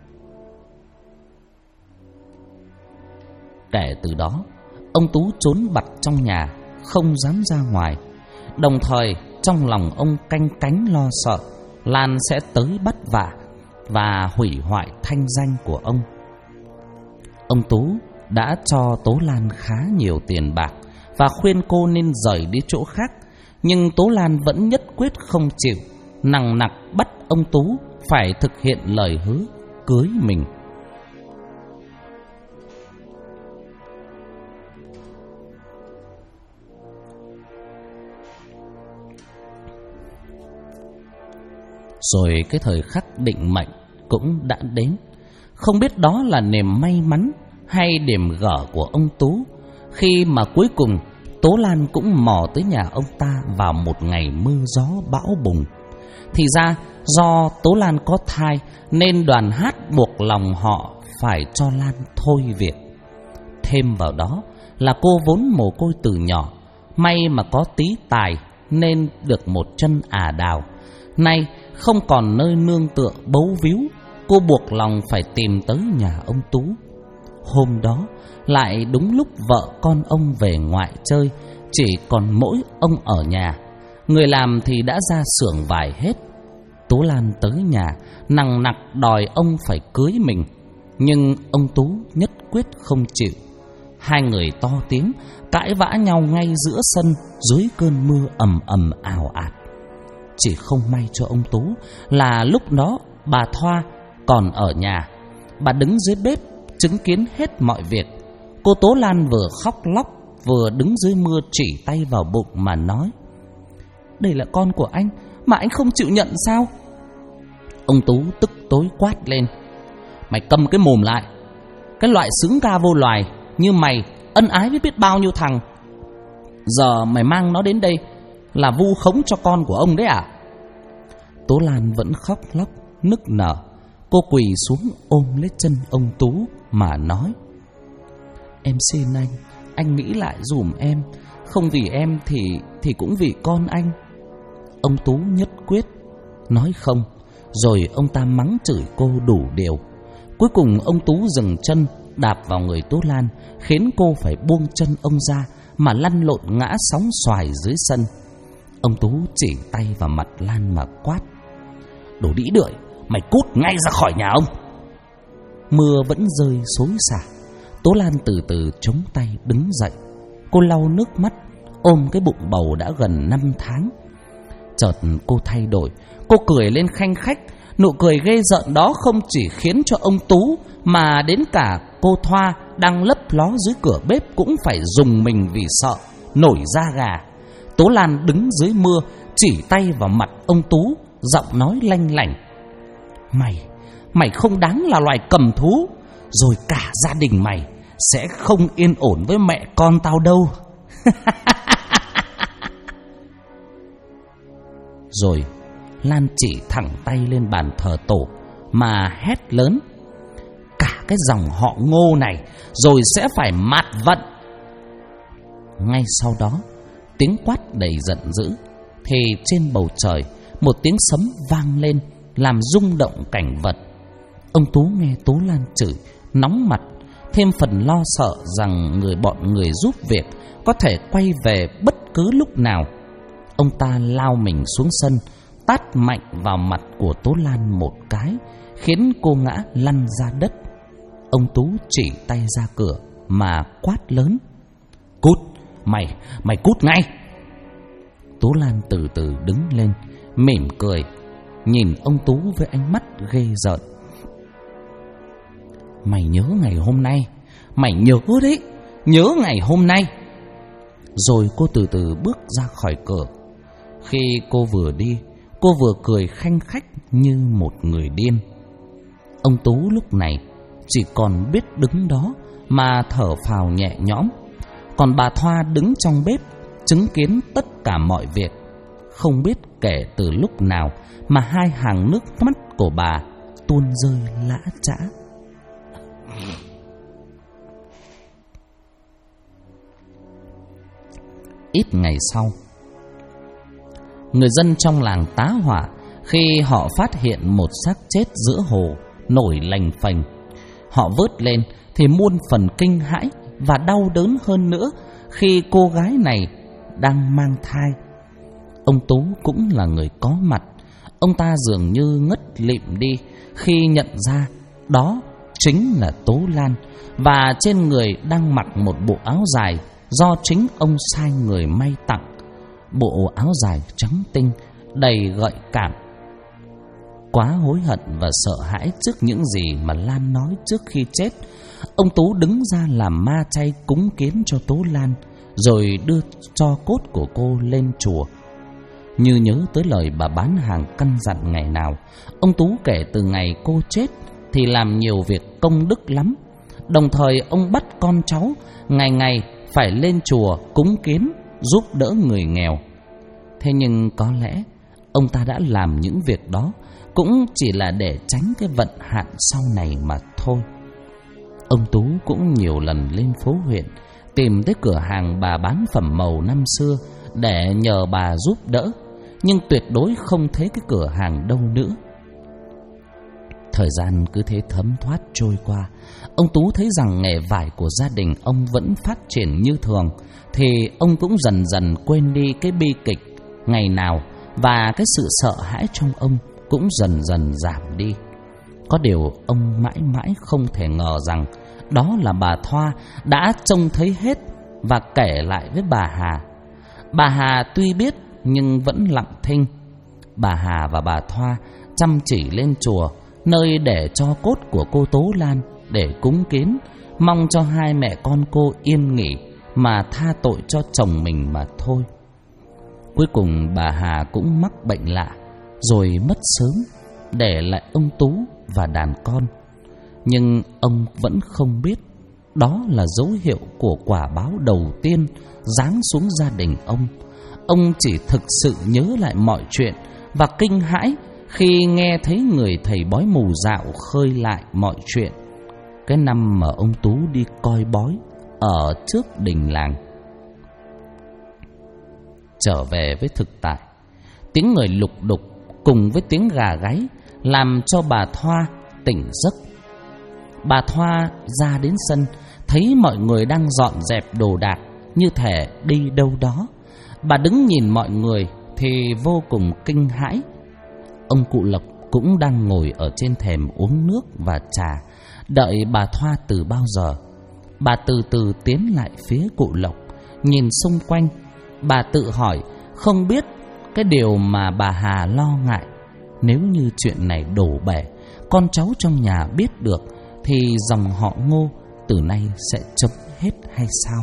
Kể từ đó, ông Tú trốn bặt trong nhà, không dám ra ngoài. Đồng thời trong lòng ông canh cánh lo sợ Lan sẽ tới bắt vạ và hủy hoại thanh danh của ông. Ông Tú đã cho Tố Lan khá nhiều tiền bạc và khuyên cô nên rời đi chỗ khác, nhưng Tố Lan vẫn nhất quyết không chịu, nằng nặc bắt ông Tú phải thực hiện lời hứa cưới mình. Rồi cái thời khắc định mệnh cũng đã đến. Không biết đó là niềm may mắn hay điểm gở của ông Tú, khi mà cuối cùng Tố Lan cũng mò tới nhà ông ta vào một ngày mưa gió bão bùng. Thì ra do Tố Lan có thai nên đoàn hát buộc lòng họ phải cho Lan thôi việc. Thêm vào đó là cô vốn mồ côi từ nhỏ, may mà có tí tài nên được một chân ả đào. Nay không còn nơi nương tựa bấu víu, cô buộc lòng phải tìm tới nhà ông Tú. Hôm đó lại đúng lúc vợ con ông về ngoại chơi, chỉ còn mỗi ông ở nhà. Người làm thì đã ra xưởng vải hết. Tố Lan tới nhà nằng nặc đòi ông phải cưới mình, nhưng ông Tú nhất quyết không chịu. Hai người to tiếng cãi vã nhau ngay giữa sân dưới cơn mưa ầm ầm ào ạt. Chỉ không may cho ông Tú là lúc đó bà Thoa còn ở nhà. Bà đứng dưới bếp chứng kiến hết mọi việc. Cô Tố Lan vừa khóc lóc vừa đứng dưới mưa chỉ tay vào bụng mà nói: "Đây là con của anh mà anh không chịu nhận sao?" Ông Tú tức tối quát lên: "Mày câm cái mồm lại! Cái loại xứng ca vô loài như mày ân ái với biết bao nhiêu thằng, giờ mày mang nó đến đây là vu khống cho con của ông đấy à?" Tố Lan vẫn khóc lóc nức nở. Cô quỳ xuống ôm lấy chân ông Tú mà nói: "Em xin anh nghĩ lại dùm em. Không vì em thì cũng vì con anh." Ông Tú nhất quyết nói không. Rồi ông ta mắng chửi cô đủ điều. Cuối cùng ông Tú dừng chân đạp vào người Tố Lan, khiến cô phải buông chân ông ra mà lăn lộn ngã sóng xoài dưới sân. Ông Tú chỉ tay vào mặt Lan mà quát: "Đồ đĩ đưởi, mày cút ngay ra khỏi nhà ông!" Mưa vẫn rơi xối xả. Tố Lan từ từ chống tay đứng dậy. Cô lau nước mắt, ôm cái bụng bầu đã gần 5 tháng. Chợt cô thay đổi. Cô cười lên khanh khách. Nụ cười ghê rợn đó không chỉ khiến cho ông Tú mà đến cả cô Thoa đang lấp ló dưới cửa bếp cũng phải rùng mình vì sợ, nổi da gà. Tố Lan đứng dưới mưa chỉ tay vào mặt ông Tú, giọng nói lanh lảnh: Mày không đáng là loài cầm thú. Rồi cả gia đình mày sẽ không yên ổn với mẹ con tao đâu." Rồi Lan chỉ thẳng tay lên bàn thờ tổ mà hét lớn: "Cả cái dòng họ Ngô này rồi sẽ phải mạt vận." Ngay sau đó tiếng quát đầy giận dữ, thì trên bầu trời một tiếng sấm vang lên làm rung động cảnh vật. Ông Tú nghe Tố Lan chửi nóng mặt, thêm phần lo sợ rằng bọn người giúp việc có thể quay về bất cứ lúc nào. Ông ta lao mình xuống sân, tát mạnh vào mặt của Tố Lan một cái, khiến cô ngã lăn ra đất. Ông Tú chỉ tay ra cửa mà quát lớn: "Cút, mày cút ngay!" Tố Lan từ từ đứng lên, mỉm cười, nhìn ông Tú với ánh mắt ghê rợn. "Mày nhớ ngày hôm nay, mày nhớ đấy, nhớ ngày hôm nay." Rồi cô từ từ bước ra khỏi cửa. Khi cô vừa đi, cô vừa cười khanh khách như một người điên. Ông Tú lúc này chỉ còn biết đứng đó mà thở phào nhẹ nhõm. Còn bà Thoa đứng trong bếp chứng kiến tất cả mọi việc. Không biết kể từ lúc nào mà hai hàng nước mắt của bà tuôn rơi lã chã. Ít ngày sau, người dân trong làng tá hỏa khi họ phát hiện một xác chết giữa hồ nổi lành phành. Họ vớt lên thì muôn phần kinh hãi và đau đớn hơn nữa khi cô gái này đang mang thai. Ông Tú cũng là người có mặt. Ông ta dường như ngất lịm đi khi nhận ra đó chính là Tố Lan, và trên người đang mặc một bộ áo dài do chính ông sai người may tặng. Bộ áo dài trắng tinh, đầy gợi cảm. Quá hối hận và sợ hãi trước những gì mà Lan nói trước khi chết, ông Tú đứng ra làm ma chay cúng kiến cho Tố Lan, rồi đưa tro cốt của cô lên chùa. như nhớ tới lời bà bán hàng căn dặn ngày nào. Ông Tú kể từ ngày cô chết thì làm nhiều việc công đức lắm. Đồng thời ông bắt con cháu ngày ngày phải lên chùa cúng kiến giúp đỡ người nghèo. Thế nhưng có lẽ ông ta đã làm những việc đó cũng chỉ là để tránh cái vận hạn sau này mà thôi. Ông Tú cũng nhiều lần lên phố huyện tìm tới cửa hàng bà bán phẩm màu năm xưa để nhờ bà giúp đỡ, nhưng tuyệt đối không thấy cái cửa hàng đâu nữa. Thời gian cứ thế thấm thoát trôi qua. Ông Tú thấy rằng nghề vải của gia đình ông vẫn phát triển như thường, thì ông cũng dần dần quên đi cái bi kịch ngày nào, và cái sự sợ hãi trong ông cũng dần dần giảm đi. Có điều ông mãi mãi không thể ngờ rằng đó là bà Thoa đã trông thấy hết và kể lại với bà Hà. Bà Hà tuy biết nhưng vẫn lặng thinh. Bà Hà và bà Thoa chăm chỉ lên chùa, nơi để cho cốt của cô Tố Lan, để cúng kiến, mong cho hai mẹ con cô yên nghỉ mà tha tội cho chồng mình mà thôi. Cuối cùng bà Hà cũng mắc bệnh lạ rồi mất sớm, để lại ông Tú và đàn con. Nhưng ông vẫn không biết đó là dấu hiệu của quả báo đầu tiên giáng xuống gia đình ông. Ông chỉ thực sự nhớ lại mọi chuyện và kinh hãi khi nghe thấy người thầy bói mù dạo khơi lại mọi chuyện cái năm mà ông Tú đi coi bói ở trước đình làng. Trở về với thực tại, tiếng người lục đục cùng với tiếng gà gáy làm cho bà Thoa tỉnh giấc. Bà Thoa ra đến sân, thấy mọi người đang dọn dẹp đồ đạc như thể đi đâu đó. Bà đứng nhìn mọi người thì vô cùng kinh hãi. Ông cụ Lộc cũng đang ngồi ở trên thềm uống nước và trà, đợi bà Thoa từ bao giờ. Bà từ từ tiến lại phía cụ Lộc, nhìn xung quanh. Bà tự hỏi không biết cái điều mà bà Hà lo ngại, nếu như chuyện này đổ bể, con cháu trong nhà biết được, thì dòng họ Ngô từ nay sẽ chấm hết hay sao?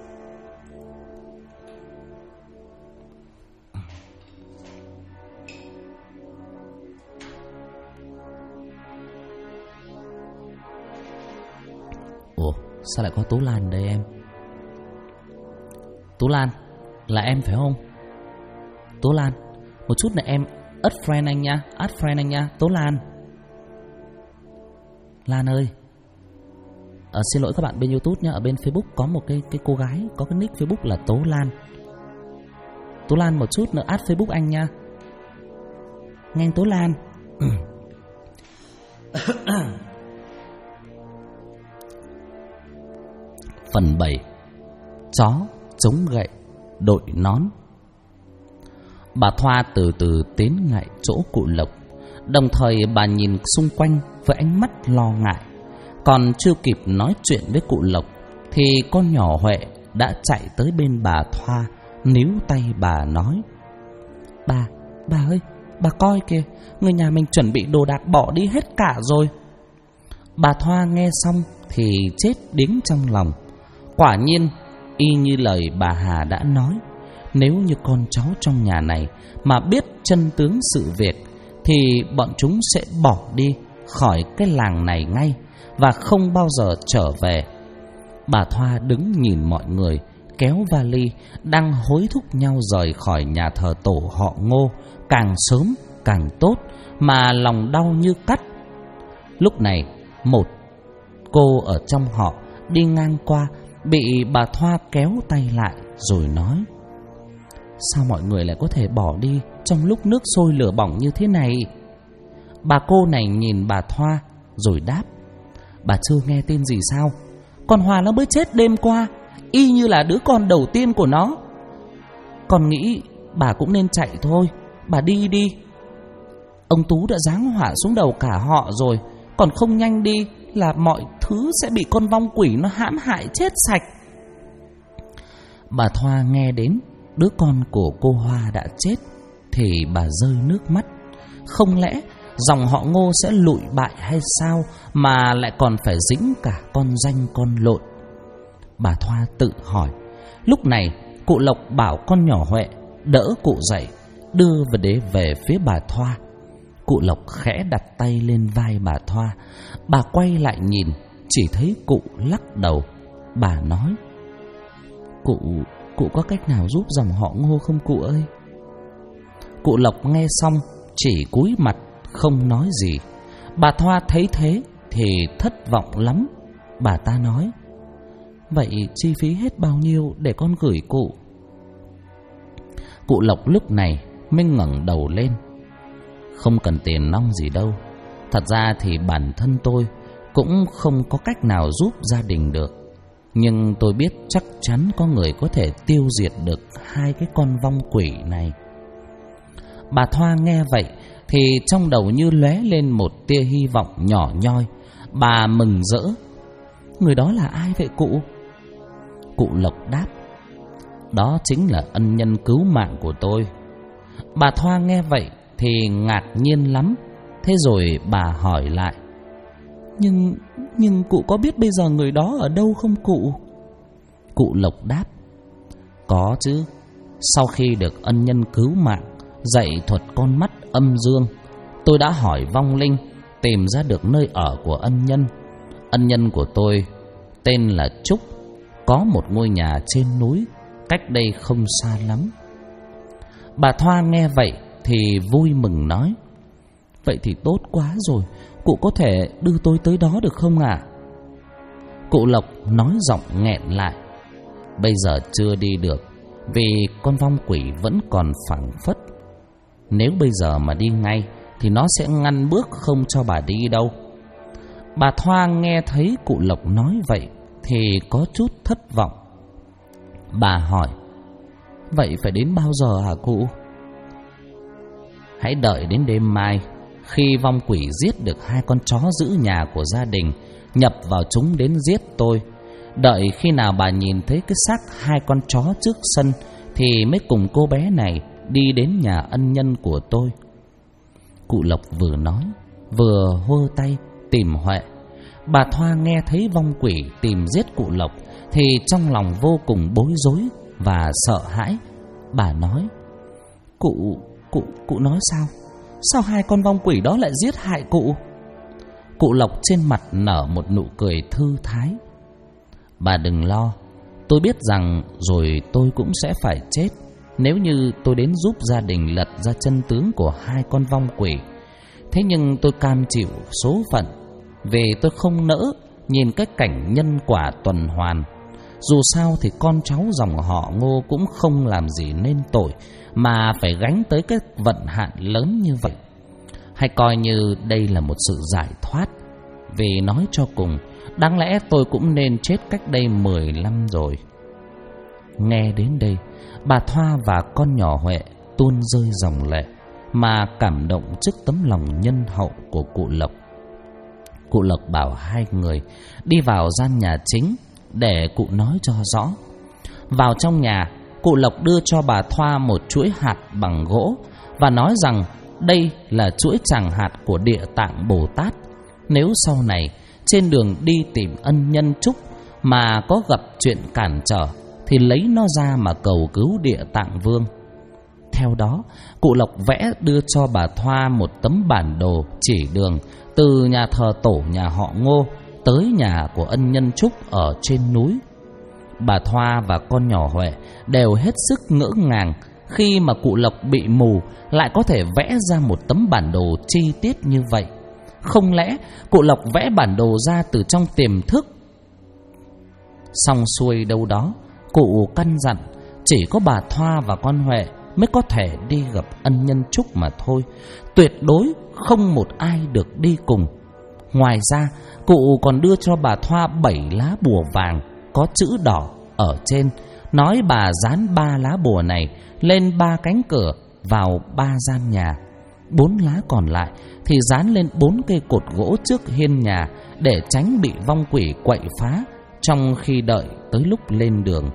Ủa, sao lại có Tú Lan đây em? Tú Lan, là em phải không? Tú Lan, một chút này em add friend anh nha, add friend anh nha, Tú Lan. Lan ơi, xin lỗi các bạn bên YouTube nhá, ở bên Facebook có một cái cô gái có cái nick Facebook là Tố Lan. Tú Lan một chút nữa add Facebook anh nha. Nghe anh Tố Lan. Phần 7. Chó chống gậy đội nón. Bà Thoa từ từ tiến lại chỗ cụ Lộc, đồng thời bà nhìn xung quanh với ánh mắt lo ngại. Còn chưa kịp nói chuyện với cụ Lộc thì con nhỏ Huệ đã chạy tới bên bà Thoa, níu tay bà nói: Bà ơi, bà coi kìa, người nhà mình chuẩn bị đồ đạc bỏ đi hết cả rồi. Bà Thoa nghe xong thì chết điếng trong lòng. Quả nhiên, y như lời bà Hà đã nói, nếu như con cháu trong nhà này mà biết chân tướng sự việc thì bọn chúng sẽ bỏ đi khỏi cái làng này ngay và không bao giờ trở về. Bà Thoa đứng nhìn mọi người kéo vali đang hối thúc nhau rời khỏi nhà thờ tổ họ Ngô càng sớm càng tốt, mà lòng đau như cắt. Lúc này, một cô ở trong họ đi ngang qua bị bà Thoa kéo tay lại rồi nói: Sao mọi người lại có thể bỏ đi trong lúc nước sôi lửa bỏng như thế này? Bà cô này nhìn bà Thoa rồi đáp: Bà chưa nghe tin gì sao? Con Hòa nó mới chết đêm qua, y như là đứa con đầu tiên của nó. Con nghĩ bà cũng nên chạy thôi, bà đi đi. Ông Tú đã giáng họa xuống đầu cả họ rồi, còn không nhanh đi là mọi thứ sẽ bị con vong quỷ nó hãm hại chết sạch. Bà Thoa nghe đến đứa con của cô Hoa đã chết thì bà rơi nước mắt. Không lẽ dòng họ Ngô sẽ lụi bại hay sao mà lại còn phải dính cả con danh con lộn? Bà Thoa tự hỏi. Lúc này cụ Lộc bảo con nhỏ Huệ đỡ cụ dậy, đưa về phía bà Thoa. Cụ Lộc khẽ đặt tay lên vai bà Thoa. Bà quay lại nhìn, chỉ thấy cụ lắc đầu. Bà nói: Cụ có cách nào giúp dòng họ Ngô không cụ ơi? Cụ Lộc nghe xong chỉ cúi mặt không nói gì. Bà Thoa thấy thế thì thất vọng lắm. Bà ta nói: Vậy chi phí hết bao nhiêu để con gửi cụ? Cụ Lộc lúc này mới ngẩng đầu lên: Không cần tiền nong gì đâu. Thật ra thì bản thân tôi cũng không có cách nào giúp gia đình được, nhưng tôi biết chắc chắn có người có thể tiêu diệt được hai cái con vong quỷ này. Bà Thoa nghe vậy thì trong đầu như lóe lên một tia hy vọng nhỏ nhoi. Bà mừng rỡ: Người đó là ai vậy cụ? Cụ Lộc đáp: Đó chính là ân nhân cứu mạng của tôi. Bà Thoa nghe vậy thì ngạc nhiên lắm. Thế rồi bà hỏi lại: Nhưng cụ có biết bây giờ người đó ở đâu không cụ? Cụ Lộc đáp: Có chứ. Sau khi được ân nhân cứu mạng dạy thuật con mắt âm dương, tôi đã hỏi vong linh, tìm ra được nơi ở của ân nhân. Ân nhân của tôi tên là Trúc, có một ngôi nhà trên núi, cách đây không xa lắm. Bà Thoa nghe vậy thì vui mừng nói: Vậy thì tốt quá rồi, cụ có thể đưa tôi tới đó được không ạ? Cụ Lộc nói giọng nghẹn lại: Bây giờ chưa đi được, vì con vong quỷ vẫn còn phảng phất. Nếu bây giờ mà đi ngay thì nó sẽ ngăn bước không cho bà đi đâu. Bà Thoa nghe thấy cụ Lộc nói vậy thì có chút thất vọng. Bà hỏi: Vậy phải đến bao giờ hả cụ? Hãy đợi đến đêm mai, khi vong quỷ giết được hai con chó giữ nhà của gia đình, nhập vào chúng đến giết tôi. Đợi khi nào bà nhìn thấy cái xác hai con chó trước sân thì mới cùng cô bé này đi đến nhà ân nhân của tôi. Cụ Lộc vừa nói vừa hô tay tìm Huệ. Bà Thoa nghe thấy vong quỷ tìm giết cụ Lộc thì trong lòng vô cùng bối rối và sợ hãi. Bà nói: Cụ nói sao? Sao hai con vong quỷ đó lại giết hại cụ? Cụ Lộc trên mặt nở một nụ cười thư thái: Bà đừng lo, tôi biết rằng rồi tôi cũng sẽ phải chết nếu như tôi đến giúp gia đình lật ra chân tướng của hai con vong quỷ. Thế nhưng tôi cam chịu số phận, vì tôi không nỡ nhìn cái cảnh nhân quả tuần hoàn. Dù sao thì con cháu dòng họ Ngô cũng không làm gì nên tội mà phải gánh tới cái vận hạn lớn như vậy. Hay coi như đây là một sự giải thoát, vì nói cho cùng đáng lẽ tôi cũng nên chết cách đây 10 năm rồi. Nghe đến đây, bà Thoa và con nhỏ Huệ tuôn rơi dòng lệ mà cảm động trước tấm lòng nhân hậu của cụ Lộc. Cụ Lộc bảo hai người đi vào gian nhà chính để cụ nói cho rõ. Vào trong nhà, cụ Lộc đưa cho bà Thoa một chuỗi hạt bằng gỗ và nói rằng đây là chuỗi tràng hạt của Địa Tạng Bồ Tát. Nếu sau này trên đường đi tìm ân nhân Trúc mà có gặp chuyện cản trở thì lấy nó ra mà cầu cứu Địa Tạng Vương. Theo đó, cụ Lộc vẽ đưa cho bà Thoa một tấm bản đồ chỉ đường từ nhà thờ tổ nhà họ Ngô tới nhà của ân nhân Trúc ở trên núi. Bà Thoa và con nhỏ Huệ đều hết sức ngỡ ngàng khi mà cụ Lộc bị mù lại có thể vẽ ra một tấm bản đồ chi tiết như vậy. Không lẽ cụ Lộc vẽ bản đồ ra từ trong tiềm thức? Xong xuôi đâu đó, cụ căn dặn chỉ có bà Thoa và con Huệ mới có thể đi gặp ân nhân Trúc mà thôi, tuyệt đối không một ai được đi cùng. Ngoài ra, cụ còn đưa cho bà Thoa 7 lá bùa vàng có chữ đỏ ở trên, nói bà dán 3 lá bùa này lên 3 cánh cửa vào 3 gian nhà, 4 lá còn lại thì dán lên 4 cây cột gỗ trước hiên nhà để tránh bị vong quỷ quậy phá trong khi đợi tới lúc lên đường.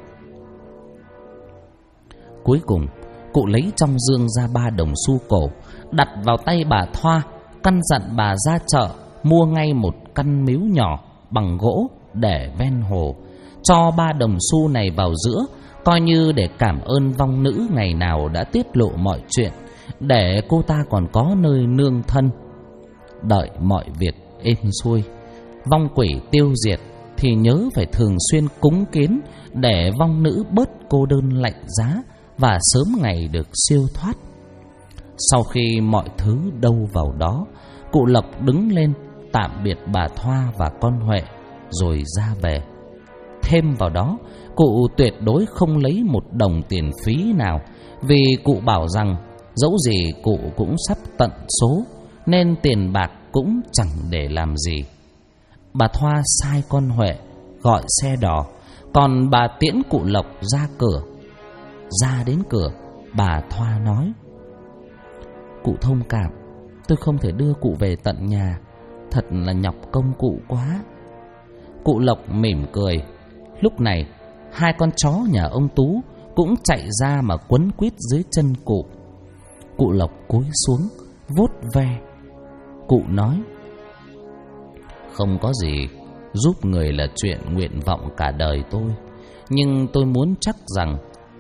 Cuối cùng, cụ lấy trong dương ra 3 đồng xu cổ, đặt vào tay bà Thoa, căn dặn bà ra chợ mua ngay một căn miếu nhỏ bằng gỗ để ven hồ, cho 3 đồng xu này vào giữa, coi như để cảm ơn vong nữ ngày nào đã tiết lộ mọi chuyện, để cô ta còn có nơi nương thân. Đợi mọi việc êm xuôi, vong quỷ tiêu diệt, thì nhớ phải thường xuyên cúng kiến để vong nữ bớt cô đơn lạnh giá và sớm ngày được siêu thoát. Sau khi mọi thứ đâu vào đó, cụ Lộc đứng lên tạm biệt bà Thoa và con Huệ rồi ra về. Thêm vào đó, cụ tuyệt đối không lấy một đồng tiền phí nào, vì cụ bảo rằng dẫu gì cụ cũng sắp tận số, nên tiền bạc cũng chẳng để làm gì. Bà Thoa sai con Huệ gọi xe đò, còn bà tiễn cụ Lộc ra cửa. Ra đến cửa, bà Thoa nói: "Cụ thông cảm, tôi không thể đưa cụ về tận nhà, thật là nhọc công cụ quá." Cụ Lộc mỉm cười. Lúc này, hai con chó nhà ông Tú cũng chạy ra mà quấn quýt dưới chân cụ. Cụ Lộc cúi xuống vuốt ve. Cụ nói: "Không có gì, giúp người là chuyện nguyện vọng cả đời tôi, nhưng tôi muốn chắc rằng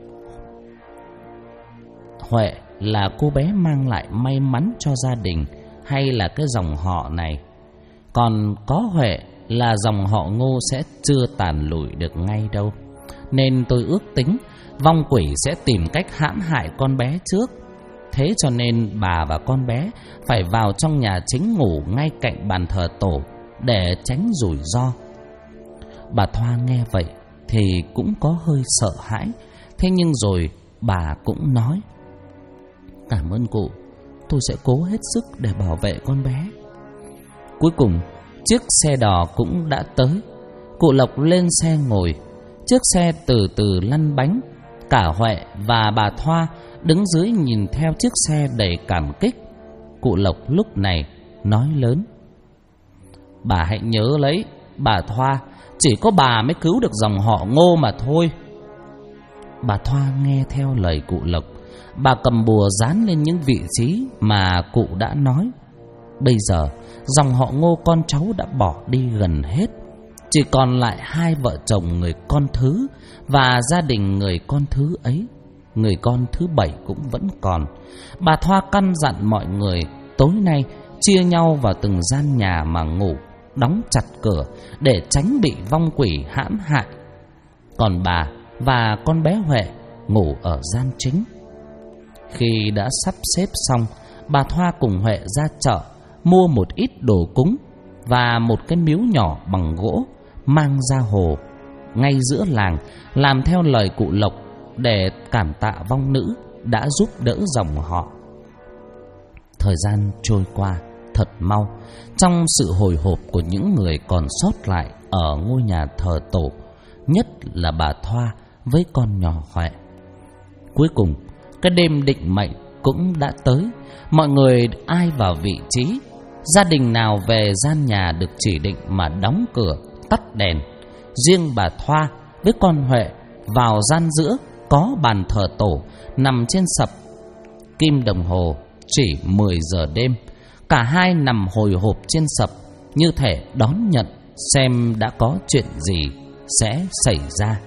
Huệ là cô bé mang lại may mắn cho gia đình hay là cái dòng họ này. Còn có Huệ là dòng họ Ngô sẽ chưa tàn lụi được ngay đâu. Nên tôi ước tính vong quỷ sẽ tìm cách hãm hại con bé trước. Thế cho nên bà và con bé phải vào trong nhà chính ngủ ngay cạnh bàn thờ tổ để tránh rủi ro." Bà Thoa nghe vậy thì cũng có hơi sợ hãi. Thế nhưng rồi bà cũng nói: "Cảm ơn cụ, tôi sẽ cố hết sức để bảo vệ con bé." Cuối cùng chiếc xe đò cũng đã tới. Cụ Lộc lên xe ngồi. Chiếc xe từ từ lăn bánh. Cả Huệ và bà Thoa đứng dưới nhìn theo chiếc xe đầy cảm kích. Cụ Lộc lúc này nói lớn: "Bà hãy nhớ lấy, bà Thoa, chỉ có bà mới cứu được dòng họ Ngô mà thôi." Bà Thoa nghe theo lời cụ Lộc. Bà cầm bùa dán lên những vị trí mà cụ đã nói. Bây giờ dòng họ Ngô con cháu đã bỏ đi gần hết, chỉ còn lại hai vợ chồng người con thứ và gia đình người con thứ ấy. Người con thứ 7 cũng vẫn còn. Bà Thoa căn dặn mọi người tối nay chia nhau vào từng gian nhà mà ngủ, đóng chặt cửa để tránh bị vong quỷ hãm hại. Còn bà và con bé Huệ ngủ ở gian chính. Khi đã sắp xếp xong, bà Thoa cùng Huệ ra chợ mua một ít đồ cúng và một cái miếu nhỏ bằng gỗ mang ra hồ ngay giữa làng, làm theo lời cụ Lộc để cảm tạ vong nữ đã giúp đỡ dòng họ. Thời gian trôi qua thật mau trong sự hồi hộp của những người còn sót lại ở ngôi nhà thờ tổ, nhất là bà Thoa với con nhỏ Huệ. Cuối cùng cái đêm định mệnh cũng đã tới. Mọi người ai vào vị trí, gia đình nào về gian nhà được chỉ định mà đóng cửa, tắt đèn. Riêng bà Thoa với con Huệ vào gian giữa có bàn thờ tổ nằm trên sập. Kim đồng hồ chỉ 10 giờ đêm. Cả hai nằm hồi hộp trên sập, như thể đón nhận xem đã có chuyện gì sẽ xảy ra.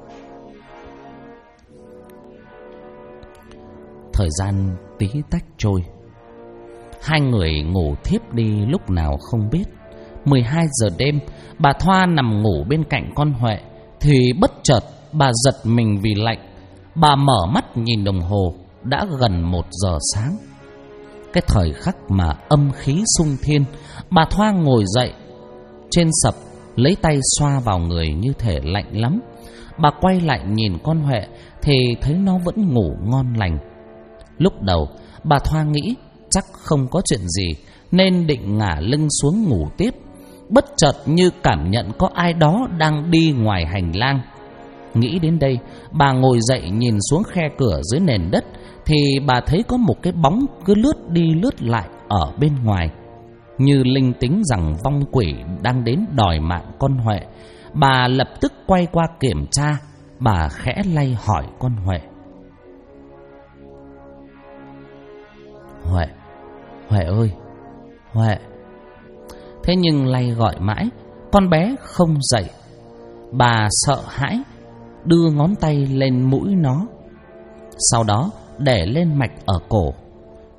Thời gian tí tách trôi. Hai người ngủ thiếp đi lúc nào không biết. 12 giờ đêm, bà Thoa nằm ngủ bên cạnh con Huệ thì bất chợt bà giật mình vì lạnh. Bà mở mắt nhìn đồng hồ, đã gần 1 giờ sáng. Cái thời khắc mà âm khí xung thiên, bà Thoa ngồi dậy trên sập, lấy tay xoa vào người như thể lạnh lắm. Bà quay lại nhìn con Huệ thì thấy nó vẫn ngủ ngon lành. Lúc đầu bà Thoa nghĩ chắc không có chuyện gì nên định ngả lưng xuống ngủ tiếp. Bất chợt như cảm nhận có ai đó đang đi ngoài hành lang. Nghĩ đến đây, bà ngồi dậy nhìn xuống khe cửa dưới nền đất thì bà thấy có một cái bóng cứ lướt đi lướt lại ở bên ngoài. Như linh tính rằng vong quỷ đang đến đòi mạng con Huệ, bà lập tức quay qua kiểm tra. Bà khẽ lay hỏi con Huệ: "Huệ, Huệ ơi, Huệ." Thế nhưng lay gọi mãi, con bé không dậy. Bà sợ hãi đưa ngón tay lên mũi nó, sau đó để lên mạch ở cổ.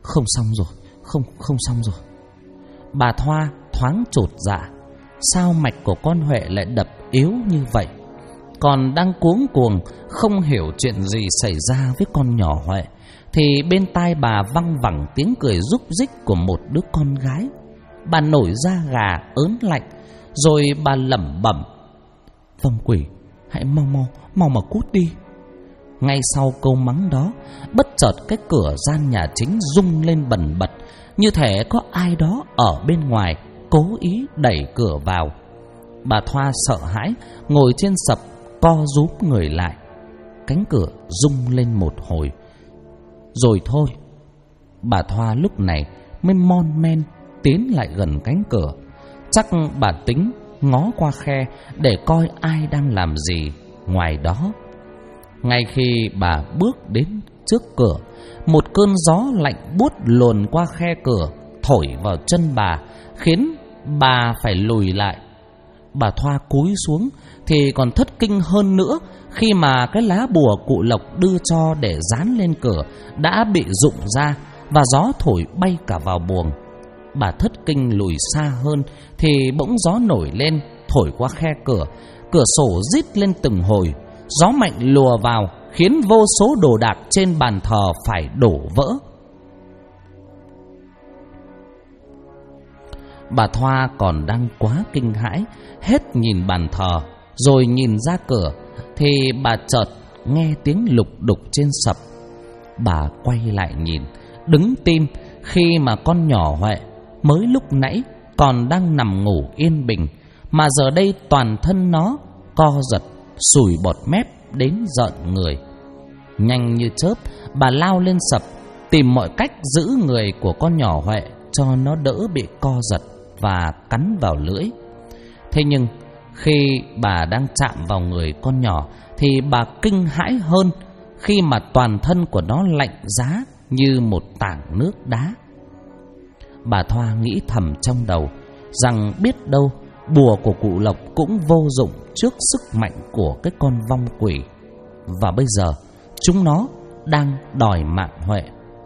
Không xong rồi, không xong rồi. Bà Thoa thoáng chột dạ. Sao mạch của con Huệ lại đập yếu như vậy? Còn đang cuống cuồng không hiểu chuyện gì xảy ra với con nhỏ Huệ, thì bên tai bà văng vẳng tiếng cười rúc rích của một đứa con gái. Bà nổi da gà ớn lạnh, rồi bà lẩm bẩm: Vong quỷ, hãy mau mà cút đi. Ngay sau câu mắng đó, bất chợt cái cửa gian nhà chính rung lên bần bật, như thể có ai đó ở bên ngoài cố ý đẩy cửa vào. Bà Thoa sợ hãi ngồi trên sập, co rúm người lại. Cánh cửa rung lên một hồi rồi thôi. Bà Thoa lúc này mới mon men tiến lại gần cánh cửa. Chắc bà tính ngó qua khe để coi ai đang làm gì ngoài đó. Ngay khi bà bước đến trước cửa, một cơn gió lạnh buốt luồn qua khe cửa, thổi vào chân bà, khiến bà phải lùi lại. Bà Thoa cúi xuống thì còn thất kinh hơn nữa, khi mà cái lá bùa cụ Lộc đưa cho để dán lên cửa đã bị rụng ra, và gió thổi bay cả vào buồng. Bà thất kinh lùi xa hơn thì bỗng gió nổi lên, thổi qua khe cửa. Cửa sổ rít lên từng hồi. Gió mạnh lùa vào, khiến vô số đồ đạc trên bàn thờ phải đổ vỡ. Bà Thoa còn đang quá kinh hãi, hết nhìn bàn thờ rồi nhìn ra cửa, thì bà chợt nghe tiếng lục đục trên sập. Bà quay lại nhìn, đứng tim, khi mà con nhỏ Huệ mới lúc nãy còn đang nằm ngủ yên bình, mà giờ đây toàn thân nó co giật, sùi bọt mép đến rợn người. Nhanh như chớp, bà lao lên sập, tìm mọi cách giữ người của con nhỏ Huệ cho nó đỡ bị co giật và cắn vào lưỡi. Thế nhưng khi bà đang chạm vào người con nhỏ thì bà kinh hãi hơn, khi mà toàn thân của nó lạnh giá như một tảng nước đá. Bà Thoa nghĩ thầm trong đầu rằng biết đâu bùa của cụ Lộc cũng vô dụng trước sức mạnh của cái con vong quỷ, và bây giờ chúng nó đang đòi mạng Huệ.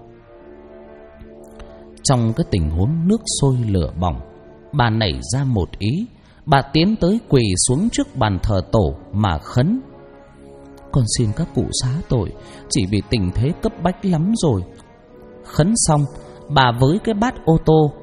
Trong cái tình huống nước sôi lửa bỏng, bà nảy ra một ý. Bà tiến tới quỳ xuống trước bàn thờ tổ mà khấn: Con xin các cụ xá tội, chỉ vì tình thế cấp bách lắm rồi. Khấn xong, bà với cái bát ô tô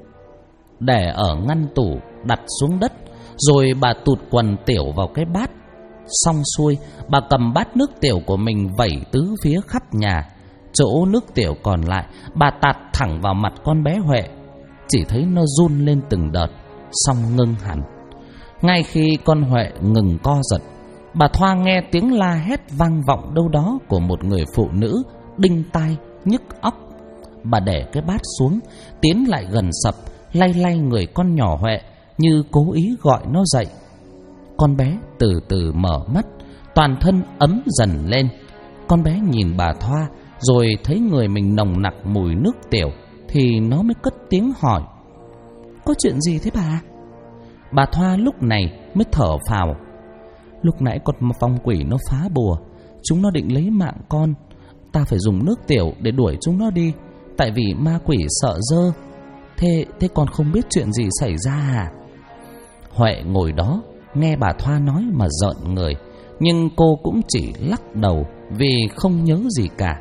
để ở ngăn tủ đặt xuống đất, rồi bà tụt quần tiểu vào cái bát. Xong xuôi, bà cầm bát nước tiểu của mình vẩy tứ phía khắp nhà. Chỗ nước tiểu còn lại, bà tạt thẳng vào mặt con bé Huệ. Chỉ thấy nó run lên từng đợt, xong ngưng hẳn. Ngay khi con Huệ ngừng co giật, bà Thoa nghe tiếng la hét vang vọng đâu đó của một người phụ nữ, đinh tai nhức óc. Bà để cái bát xuống, tiến lại gần sập, lay lay người con nhỏ Huệ như cố ý gọi nó dậy. Con bé từ từ mở mắt, toàn thân ấm dần lên. Con bé nhìn bà Thoa, rồi thấy người mình nồng nặc mùi nước tiểu, thì nó mới cất tiếng hỏi: Có chuyện gì thế bà? Bà Thoa lúc này mới thở phào: Lúc nãy con phong quỷ nó phá bùa, chúng nó định lấy mạng con. Ta phải dùng nước tiểu để đuổi chúng nó đi, tại vì ma quỷ sợ dơ. Thế con không biết chuyện gì xảy ra à? Huệ ngồi đó nghe bà Thoa nói mà rợn người, nhưng cô cũng chỉ lắc đầu vì không nhớ gì cả.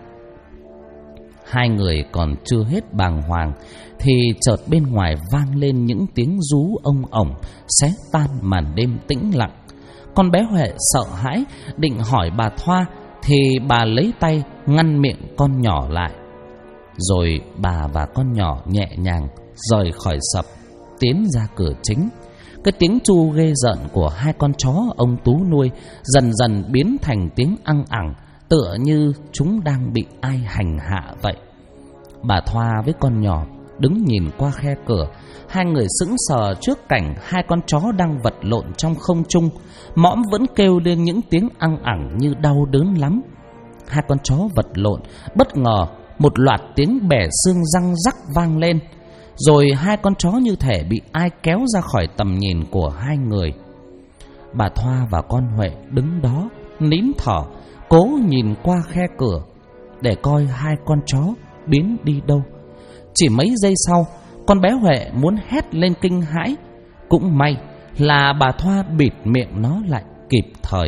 Hai người còn chưa hết bàng hoàng thì chợt bên ngoài vang lên những tiếng rú ông ổng, xé tan màn đêm tĩnh lặng. Con bé Huệ sợ hãi định hỏi bà Thoa, thì bà lấy tay ngăn miệng con nhỏ lại. Rồi bà và con nhỏ nhẹ nhàng rời khỏi sập, tiến ra cửa chính. Cái tiếng chu ghê rợn của hai con chó ông Tú nuôi dần dần biến thành tiếng ăng ẳng, tựa như chúng đang bị ai hành hạ vậy. Bà Thoa với con nhỏ đứng nhìn qua khe cửa. Hai người sững sờ trước cảnh hai con chó đang vật lộn trong không trung. Mõm vẫn kêu lên những tiếng ăng ẳng như đau đớn lắm. Hai con chó vật lộn, bất ngờ một loạt tiếng bẻ xương răng rắc vang lên. Rồi hai con chó như thể bị ai kéo ra khỏi tầm nhìn của hai người. Bà Thoa và con Huệ đứng đó nín thở, cố nhìn qua khe cửa để coi hai con chó biến đi đâu. Chỉ mấy giây sau, con bé Huệ muốn hét lên kinh hãi. Cũng may là bà Thoa bịt miệng nó lại kịp thời.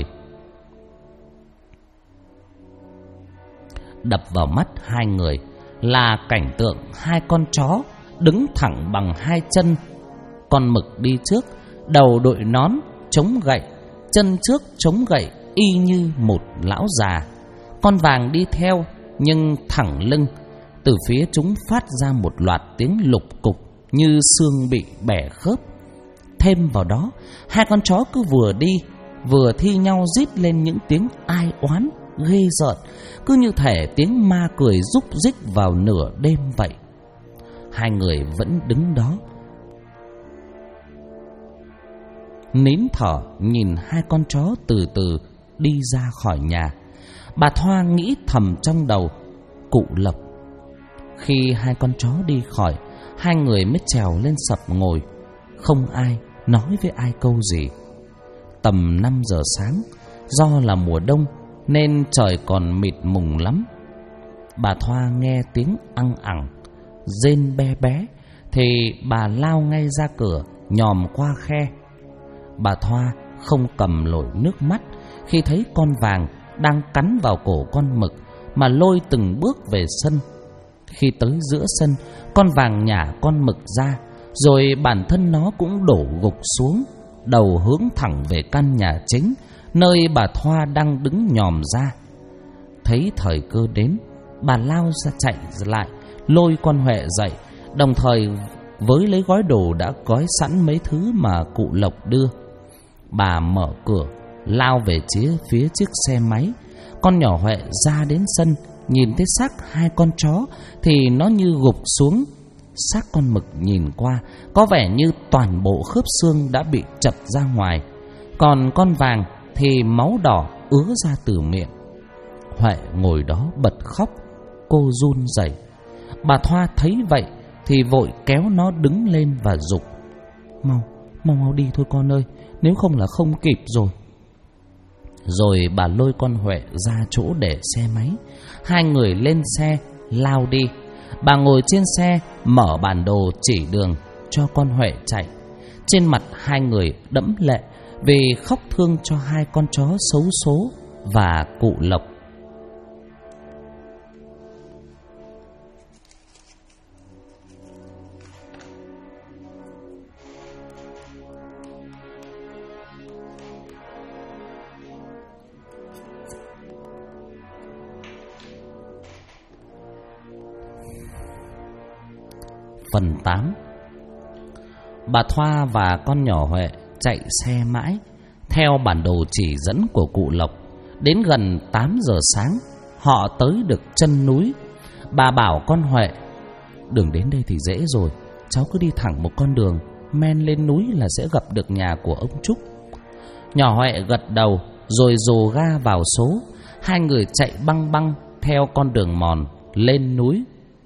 Đập vào mắt hai người là cảnh tượng hai con chó đứng thẳng bằng hai chân. Con Mực đi trước, đầu đội nón, chống gậy, chân trước chống gậy y như một lão già. Con Vàng đi theo nhưng thẳng lưng. Từ phía chúng phát ra một loạt tiếng lục cục như xương bị bẻ khớp. Thêm vào đó, hai con chó cứ vừa đi vừa thi nhau rít lên những tiếng ai oán ghê rợn, cứ như thể tiếng ma cười rúc rích vào nửa đêm vậy. Hai người vẫn đứng đó nín thở nhìn hai con chó từ từ đi ra khỏi nhà. Bà Thoa nghĩ thầm trong đầu, cụ Lộc. Khi hai con chó đi khỏi, hai người mới trèo lên sập ngồi. Không ai nói với ai câu gì. Tầm 5 giờ sáng, do là mùa đông nên trời còn mịt mùng lắm. Bà Thoa nghe tiếng ăng ẳng, rên be bé thì bà lao ngay ra cửa, nhòm qua khe. Bà Thoa không cầm nổi nước mắt khi thấy con Vàng đang cắn vào cổ con Mực mà lôi từng bước về sân. Khi tới giữa sân, con Vàng nhả con Mực ra, rồi bản thân nó cũng đổ gục xuống, đầu hướng thẳng về căn nhà chính, nơi bà Thoa đang đứng nhòm ra. Thấy thời cơ đến, bà lao ra chạy lại, lôi con Huệ dậy, đồng thời với lấy gói đồ đã gói sẵn mấy thứ mà cụ Lộc đưa. Bà mở cửa, lao về phía chiếc xe máy. Con nhỏ Huệ ra đến sân, nhìn thấy xác hai con chó thì nó như gục xuống. Xác con Mực nhìn qua có vẻ như toàn bộ khớp xương đã bị chật ra ngoài, còn con Vàng thì máu đỏ ứa ra từ miệng. Huệ ngồi đó bật khóc, cô run rẩy. Bà Thoa thấy vậy thì vội kéo nó đứng lên và giục: Mau đi thôi con ơi, nếu không là không kịp rồi. Rồi bà lôi con Huệ ra chỗ để xe máy. Hai người lên xe lao đi. Bà ngồi trên xe, mở bản đồ chỉ đường cho con Huệ chạy. Trên mặt hai người đẫm lệ vì khóc thương cho hai con chó xấu số và cụ Lộc. Phần 8. Bà Thoa và con nhỏ Huệ chạy xe mãi theo bản đồ chỉ dẫn của cụ Lộc. Đến gần 8 giờ sáng, họ tới được chân núi. Bà bảo con Huệ: đường đến đây thì dễ rồi, cháu cứ đi thẳng một con đường, men lên núi là sẽ gặp được nhà của ông Trúc. Nhỏ Huệ gật đầu rồi dồ ga vào số. Hai người chạy băng băng theo con đường mòn lên núi.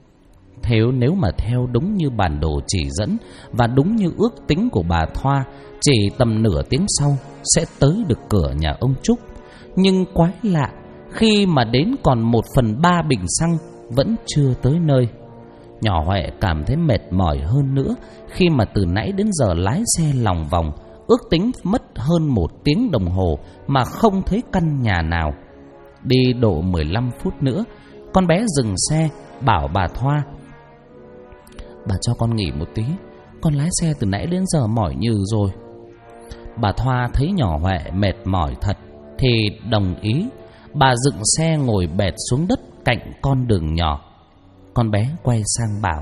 Nếu mà theo đúng như bản đồ chỉ dẫn và đúng như ước tính của bà Thoa, chỉ tầm nửa tiếng sau sẽ tới được cửa nhà ông Trúc. Nhưng quái lạ, khi mà đến còn 1/3 bình xăng vẫn chưa tới nơi. Nhỏ Huệ cảm thấy mệt mỏi hơn nữa khi mà từ nãy đến giờ lái xe lòng vòng, ước tính mất hơn 1 tiếng đồng hồ mà không thấy căn nhà nào. Đi độ 15 phút nữa, con bé dừng xe bảo bà Thoa: bà cho con nghỉ một tí, con lái xe từ nãy đến giờ mỏi nhừ rồi. Bà Thoa thấy nhỏ Huệ mệt mỏi thật thì đồng ý. Bà dựng xe ngồi bệt xuống đất cạnh con đường nhỏ. Con bé quay sang bảo: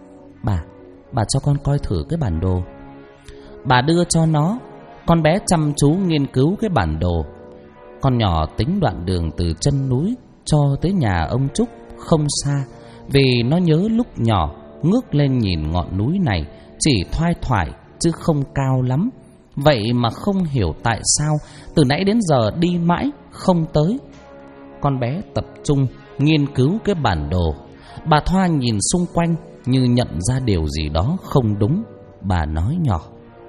bà cho con coi thử cái bản đồ. Bà đưa cho nó. Con bé chăm chú nghiên cứu cái bản đồ. Con nhỏ tính đoạn đường từ chân núi cho tới nhà ông Trúc không xa, vì nó nhớ lúc nhỏ ngước lên nhìn ngọn núi này chỉ thoai thoải chứ không cao lắm. Vậy mà không hiểu tại sao từ nãy đến giờ đi mãi không tới. Con bé tập trung nghiên cứu cái bản đồ. Bà Thoa nhìn xung quanh như nhận ra điều gì đó không đúng. Bà nói nhỏ: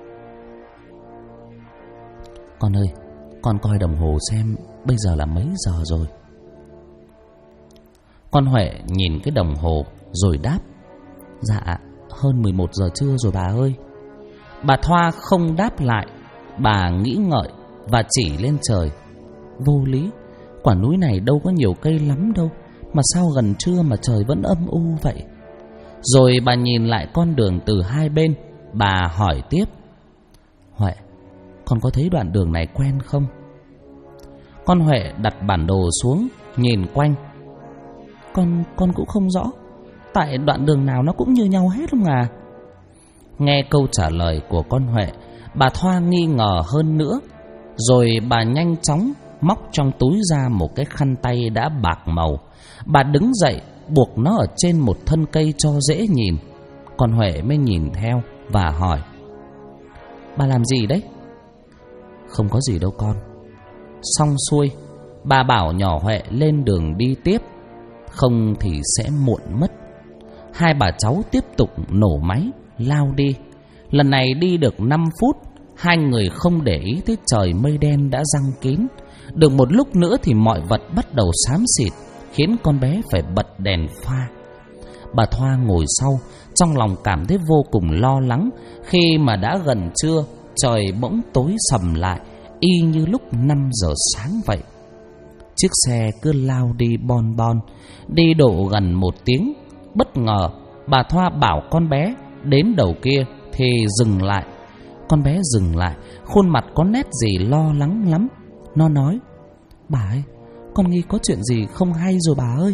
con ơi, con coi đồng hồ xem bây giờ là mấy giờ rồi. Con Huệ nhìn cái đồng hồ rồi đáp: Dạ, hơn 11 giờ trưa rồi bà ơi. Bà Thoa không đáp lại. Bà nghĩ ngợi và chỉ lên trời. Vô lý, quả núi này đâu có nhiều cây lắm đâu, mà sao gần trưa mà trời vẫn âm u vậy? Rồi bà nhìn lại con đường từ hai bên. Bà hỏi tiếp: Huệ, con có thấy đoạn đường này quen không? Con Huệ đặt bản đồ xuống, nhìn quanh. Con cũng không rõ, tại đoạn đường nào nó cũng như nhau hết không à? Nghe câu trả lời của con Huệ, bà Thoa nghi ngờ hơn nữa. Rồi bà nhanh chóng móc trong túi ra một cái khăn tay đã bạc màu. Bà đứng dậy buộc nó ở trên một thân cây cho dễ nhìn. Con Huệ mới nhìn theo và hỏi: Bà làm gì đấy? Không có gì đâu con. Xong xuôi, bà bảo nhỏ Huệ lên đường đi tiếp, không thì sẽ muộn mất. Hai bà cháu tiếp tục nổ máy lao đi. Lần này đi được 5 phút, hai người không để ý tới trời mây đen đã giăng kín. Được một lúc nữa thì mọi vật bắt đầu xám xịt, khiến con bé phải bật đèn pha. Bà Thoa ngồi sau, trong lòng cảm thấy vô cùng lo lắng. Khi mà đã gần trưa, trời bỗng tối sầm lại, y như lúc 5 giờ sáng vậy. Chiếc xe cứ lao đi bon bon. Đi độ gần 1 tiếng, bất ngờ bà Thoa bảo con bé đến đầu kia thì dừng lại. Con bé dừng lại, khuôn mặt có nét gì lo lắng lắm. Nó nói: Bà ơi, con nghi có chuyện gì không hay rồi bà ơi.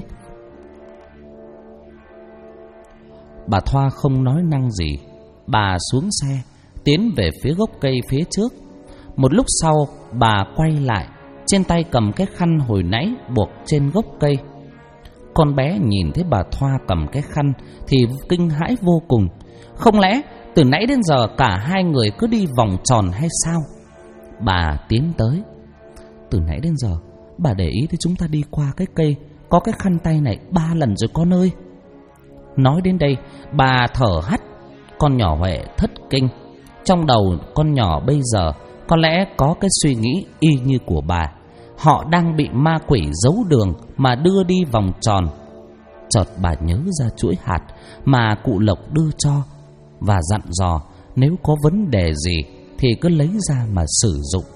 Bà Thoa không nói năng gì. Bà xuống xe, tiến về phía gốc cây phía trước. Một lúc sau, bà quay lại, trên tay cầm cái khăn hồi nãy buộc trên gốc cây. Con bé nhìn thấy bà Thoa cầm cái khăn thì kinh hãi vô cùng. Không lẽ từ nãy đến giờ cả hai người cứ đi vòng tròn hay sao? Bà tiến tới. Từ nãy đến giờ bà để ý thấy chúng ta đi qua cái cây có cái khăn tay này 3 lần rồi con ơi. Nói đến đây, bà thở hắt. Con nhỏ Huệ thất kinh. Trong đầu con nhỏ bây giờ có lẽ có cái suy nghĩ y như của bà. Họ đang bị ma quỷ giấu đường mà đưa đi vòng tròn. Chợt bà nhớ ra chuỗi hạt mà cụ Lộc đưa cho và dặn dò nếu có vấn đề gì thì cứ lấy ra mà sử dụng.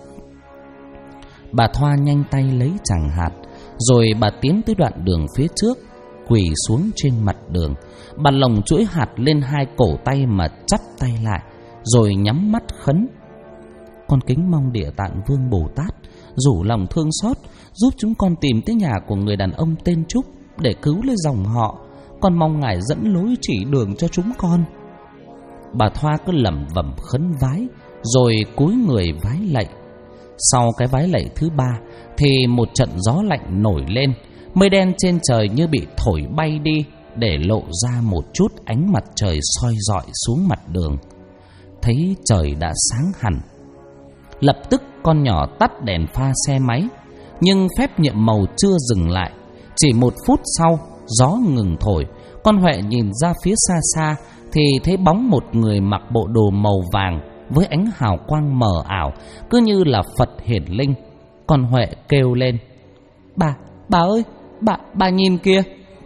Bà Thoa nhanh tay lấy chàng hạt, rồi bà tiến tới đoạn đường phía trước, quỳ xuống trên mặt đường. Bà lồng chuỗi hạt lên hai cổ tay mà chắp tay lại, rồi nhắm mắt khấn: Con kính mong Địa Tạng Vương Bồ Tát rủ lòng thương xót, giúp chúng con tìm tới nhà của người đàn ông tên Trúc để cứu lấy dòng họ. Con mong Ngài dẫn lối chỉ đường cho chúng con. Bà Thoa cứ lẩm bẩm khấn vái, rồi cúi người vái lạy. Sau cái vái lạy thứ 3 thì một trận gió lạnh nổi lên. Mây đen trên trời như bị thổi bay đi, để lộ ra một chút ánh mặt trời soi rọi xuống mặt đường. Thấy trời đã sáng hẳn. Lập tức con nhỏ tắt đèn pha xe máy. Nhưng phép nhiệm màu chưa dừng lại. Chỉ 1 phút sau, gió ngừng thổi. Con Huệ nhìn ra phía xa xa thì thấy bóng một người mặc bộ đồ màu vàng với ánh hào quang mờ ảo, cứ như là Phật hiển linh. Con Huệ kêu lên: Bà ơi, bà nhìn kìa.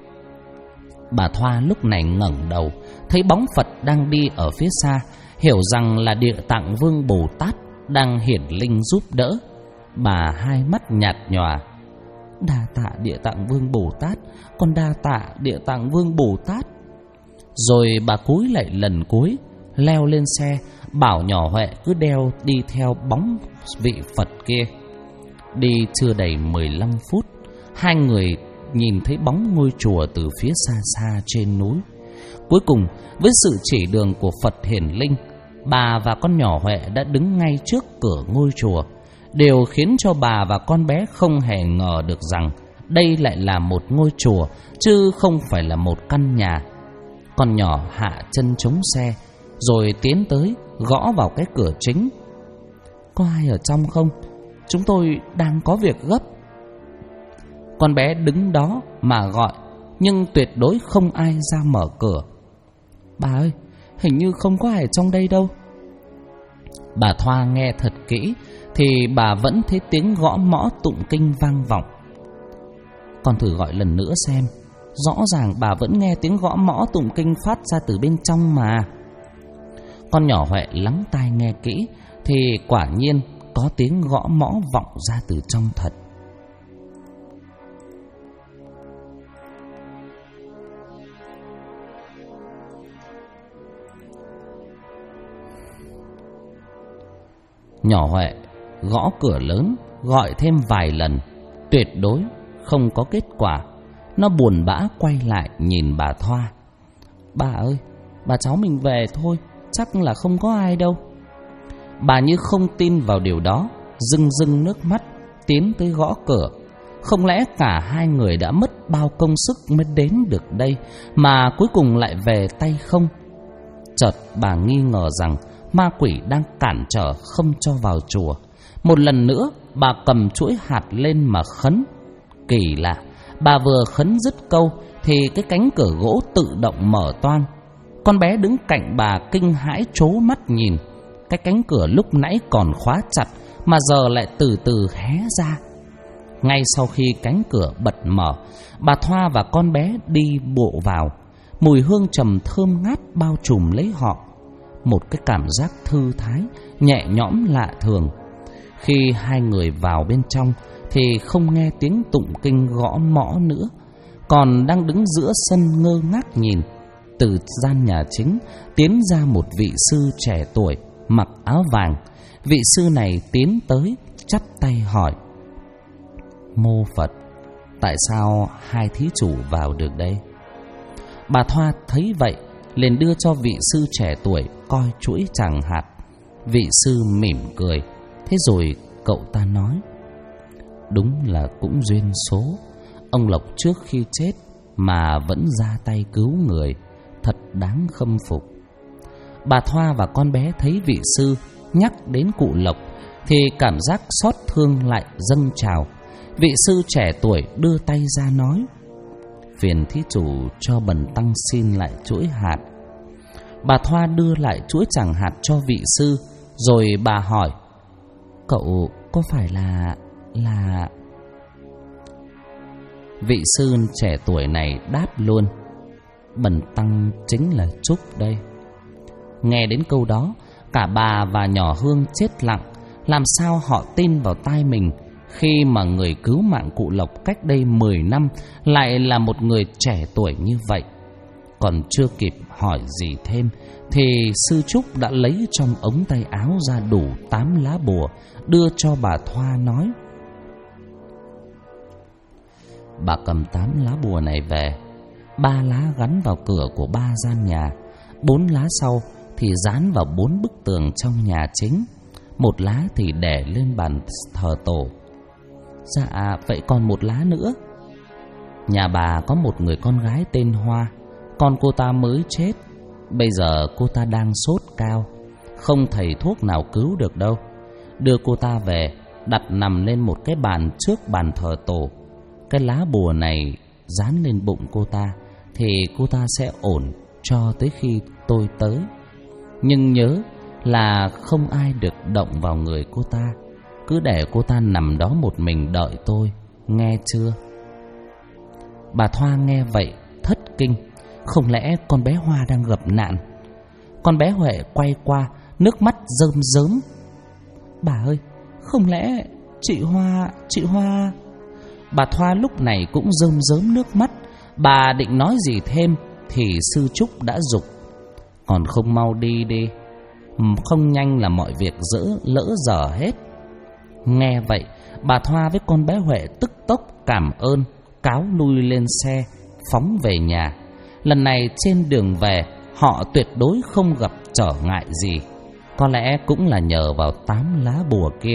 Bà Thoa lúc này ngẩng đầu, thấy bóng Phật đang đi ở phía xa, hiểu rằng là Địa Tạng Vương Bồ Tát đang hiển linh giúp đỡ. Bà hai mắt nhạt nhòa: Đa tạ Địa Tạng Vương Bồ Tát, con đa tạ Địa Tạng Vương Bồ Tát. Rồi bà cúi lạy lần cuối, leo lên xe, bảo nhỏ Huệ cứ đeo đi theo bóng vị Phật kia. Đi chưa đầy 15 phút, hai người nhìn thấy bóng ngôi chùa từ phía xa xa trên núi. Cuối cùng, với sự chỉ đường của Phật hiển linh, bà và con nhỏ Huệ đã đứng ngay trước cửa ngôi chùa. Điều khiến cho bà và con bé không hề ngờ được rằng đây lại là một ngôi chùa, chứ không phải là một căn nhà. Con nhỏ hạ chân chống xe, rồi tiến tới gõ vào cái cửa chính. Có ai ở trong không? Chúng tôi đang có việc gấp. Con bé đứng đó mà gọi, nhưng tuyệt đối không ai ra mở cửa. Bà ơi, hình như không có ai ở trong đây đâu. Bà Thoa nghe thật kỹ thì bà vẫn thấy tiếng gõ mõ tụng kinh vang vọng. Con thử gọi lần nữa xem. Rõ ràng bà vẫn nghe tiếng gõ mõ tụng kinh phát ra từ bên trong mà. Con nhỏ Huệ lắng tai nghe kỹ thì quả nhiên có tiếng gõ mõ vọng ra từ trong thật. Nhỏ Huệ gõ cửa lớn, gọi thêm vài lần, tuyệt đối không có kết quả. Nó buồn bã quay lại nhìn bà Thoa. Bà ơi, bà cháu mình về thôi, chắc là không có ai đâu. Bà như không tin vào điều đó, rưng rưng nước mắt tiến tới gõ cửa. Không lẽ cả hai người đã mất bao công sức mới đến được đây mà cuối cùng lại về tay không? Chợt bà nghi ngờ rằng ma quỷ đang cản trở không cho vào chùa. Một lần nữa bà cầm chuỗi hạt lên mà khấn. Kỳ lạ, bà vừa khấn dứt câu thì cái cánh cửa gỗ tự động mở toang. Con bé đứng cạnh bà kinh hãi trố mắt nhìn. Cái cánh cửa lúc nãy còn khóa chặt mà giờ lại từ từ hé ra. Ngay sau khi cánh cửa bật mở, bà Thoa và con bé đi bộ vào. Mùi hương trầm thơm ngát bao trùm lấy họ. Một cái cảm giác thư thái, nhẹ nhõm lạ thường. Khi hai người vào bên trong thì không nghe tiếng tụng kinh gõ mõ nữa, còn đang đứng giữa sân ngơ ngác nhìn. Từ gian nhà chính tiến ra một vị sư trẻ tuổi mặc áo vàng. Vị sư này tiến tới chắp tay hỏi: Mô Phật, tại sao hai thí chủ vào được đây? Bà Thoa thấy vậy liền đưa cho vị sư trẻ tuổi coi chuỗi tràng hạt. Vị sư mỉm cười, thế rồi cậu ta nói: Đúng là cũng duyên số. Ông Lộc trước khi chết mà vẫn ra tay cứu người, thật đáng khâm phục. Bà Thoa và con bé thấy vị sư nhắc đến cụ Lộc thì cảm giác xót thương lại dâng trào. Vị sư trẻ tuổi đưa tay ra nói: Phiền thí chủ cho bần tăng xin lại chuỗi hạt. Bà Thoa đưa lại chuỗi tràng hạt cho vị sư, rồi bà hỏi: Cậu có phải là... Vị sư trẻ tuổi này đáp luôn: Bần tăng chính là Trúc đây. Nghe đến câu đó, cả bà và nhỏ Hương chết lặng. Làm sao họ tin vào tai mình khi mà người cứu mạng cụ Lộc cách đây 10 năm lại là một người trẻ tuổi như vậy? Còn chưa kịp hỏi gì thêm thì sư Trúc đã lấy trong ống tay áo ra đủ 8 lá bùa, đưa cho bà Thoa nói: Bà cầm 8 lá bùa này về, 3 lá gắn vào cửa của 3 gian nhà, 4 lá sau thì dán vào 4 bức tường trong nhà chính, 1 lá thì để lên bàn thờ tổ. Dạ, vậy còn 1 lá nữa? Nhà bà có một người con gái tên Hoa. Con cô ta mới chết. Bây giờ cô ta đang sốt cao, không thầy thuốc nào cứu được đâu. Đưa cô ta về, đặt nằm lên một cái bàn trước bàn thờ tổ. Cái lá bùa này dán lên bụng cô ta thì cô ta sẽ ổn cho tới khi tôi tới. Nhưng nhớ là không ai được động vào người cô ta. Cứ để cô ta nằm đó một mình đợi tôi, nghe chưa? Bà Thoa nghe vậy thất kinh. Không lẽ con bé Hoa đang gặp nạn? Con bé Huệ quay qua, nước mắt rơm rớm. Bà ơi, không lẽ chị Hoa... Bà Thoa lúc này cũng rơm rớm nước mắt. Bà định nói gì thêm thì sư Trúc đã giục: Còn không mau đi đi, không nhanh là mọi việc lỡ dở hết. Nghe vậy, bà Thoa với con bé Huệ tức tốc cảm ơn, cáo lui lên xe, phóng về nhà. Lần này trên đường về, họ tuyệt đối không gặp trở ngại gì. Có lẽ cũng là nhờ vào 8 lá bùa kia.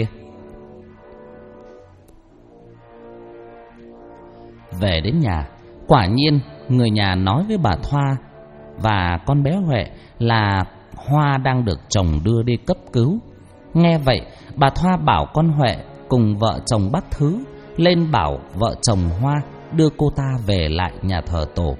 Về đến nhà, quả nhiên người nhà nói với bà Thoa và con bé Huệ là Hoa đang được chồng đưa đi cấp cứu. Nghe vậy, bà Thoa bảo con Huệ cùng vợ chồng bác Thứ lên bảo vợ chồng Hoa đưa cô ta về lại nhà thờ tổ.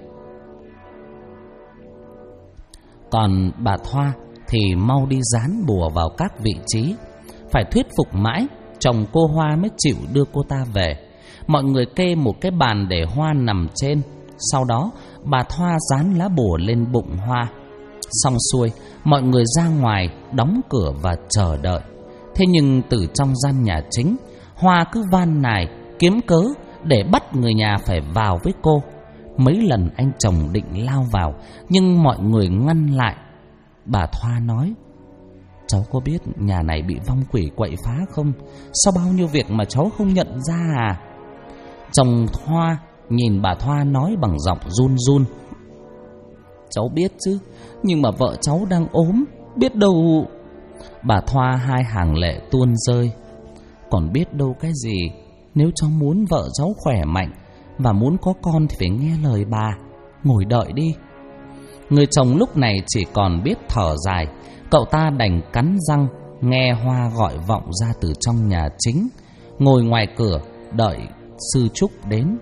Còn bà Thoa thì mau đi dán bùa vào các vị trí. Phải thuyết phục mãi, chồng cô Hoa mới chịu đưa cô ta về. Mọi người kê một cái bàn để Hoa nằm trên, Sau đó bà Thoa dán lá bùa lên bụng Hoa. Xong xuôi, mọi người ra ngoài đóng cửa và chờ đợi. Thế nhưng từ trong gian nhà chính, Hoa cứ van nài kiếm cớ để bắt người nhà phải vào với cô. Mấy lần anh chồng định lao vào, nhưng mọi người ngăn lại. Bà Thoa nói: cháu có biết nhà này bị vong quỷ quậy phá không? Sao bao nhiêu việc mà cháu không nhận ra à? Chồng Thoa nhìn bà Thoa nói bằng giọng run run: cháu biết chứ, nhưng mà vợ cháu đang ốm, biết đâu... Bà Thoa hai hàng lệ tuôn rơi: còn biết đâu cái gì, nếu cháu muốn vợ cháu khỏe mạnh và muốn có con thì phải nghe lời bà, ngồi đợi đi. Người chồng lúc này chỉ còn biết thở dài. Cậu ta đành cắn răng nghe Hoa gọi vọng ra từ trong nhà chính, ngồi ngoài cửa đợi sư Trúc đến.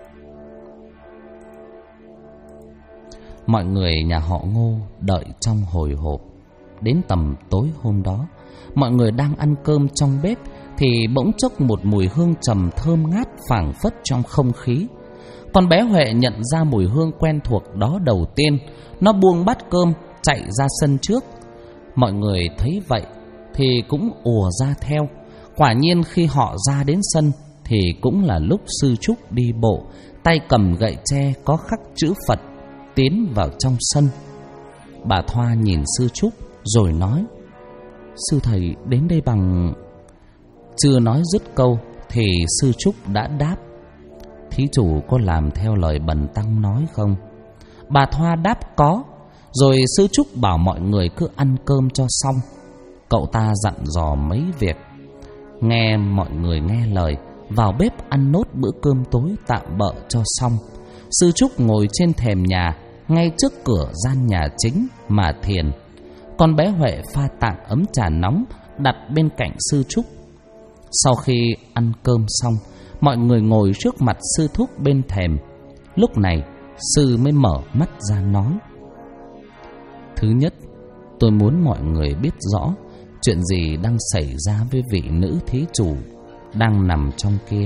Mọi người nhà họ Ngô đợi trong hồi hộp. Đến tầm tối hôm đó, mọi người đang ăn cơm trong bếp thì bỗng chốc một mùi hương trầm thơm ngát phảng phất trong không khí. Con bé Huệ nhận ra mùi hương quen thuộc đó đầu tiên. Nó buông bát cơm chạy ra sân trước. Mọi người thấy vậy thì cũng ùa ra theo. Quả nhiên khi họ ra đến sân thì cũng là lúc sư Trúc đi bộ, tay cầm gậy tre có khắc chữ Phật, tiến vào trong sân. Bà Thoa nhìn sư Trúc rồi nói: sư thầy đến đây bằng... Chưa nói dứt câu thì sư Trúc đã đáp: thí chủ có làm theo lời bần tăng nói không? Bà Thoa đáp có. Rồi sư Trúc bảo mọi người cứ ăn cơm cho xong. Cậu ta dặn dò mấy việc. Nghe mọi người nghe lời, vào bếp ăn nốt bữa cơm tối tạm bợ cho xong. Sư Trúc ngồi trên thềm nhà, ngay trước cửa gian nhà chính mà thiền. Con bé Huệ pha tạng ấm trà nóng đặt bên cạnh sư Trúc. Sau khi ăn cơm xong, mọi người ngồi trước mặt sư thúc bên thềm. Lúc này sư mới mở mắt ra nói: thứ nhất, tôi muốn mọi người biết rõ chuyện gì đang xảy ra với vị nữ thí chủ đang nằm trong kia.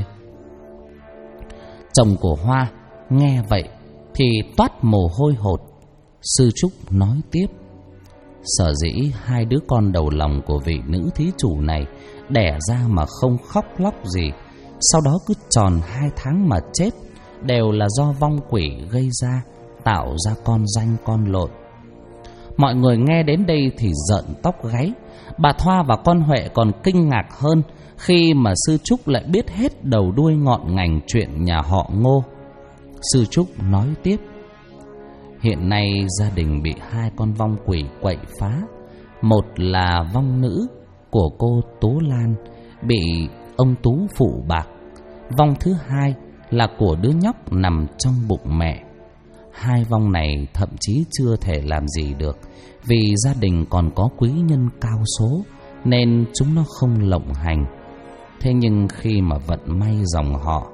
Chồng của Hoa nghe vậy thì toát mồ hôi hột. Sư Trúc nói tiếp: sở dĩ hai đứa con đầu lòng của vị nữ thí chủ này đẻ ra mà không khóc lóc gì, sau đó cứ tròn 2 tháng mà chết, đều là do vong quỷ gây ra, tạo ra con danh con lộn. Mọi người nghe đến đây thì rợn tóc gáy. Bà Thoa và con Huệ còn kinh ngạc hơn khi mà sư Trúc lại biết hết đầu đuôi ngọn ngành chuyện nhà họ Ngô. Sư Trúc nói tiếp: hiện nay gia đình bị 2 con vong quỷ quậy phá. Một là vong nữ của cô Tố Lan, bị ông Tú phụ bạc. Vong thứ 2 là của đứa nhóc nằm trong bụng mẹ. 2 vong này thậm chí chưa thể làm gì được, vì gia đình còn có quý nhân cao số nên chúng nó không lộng hành. Thế nhưng khi mà vận may dòng họ,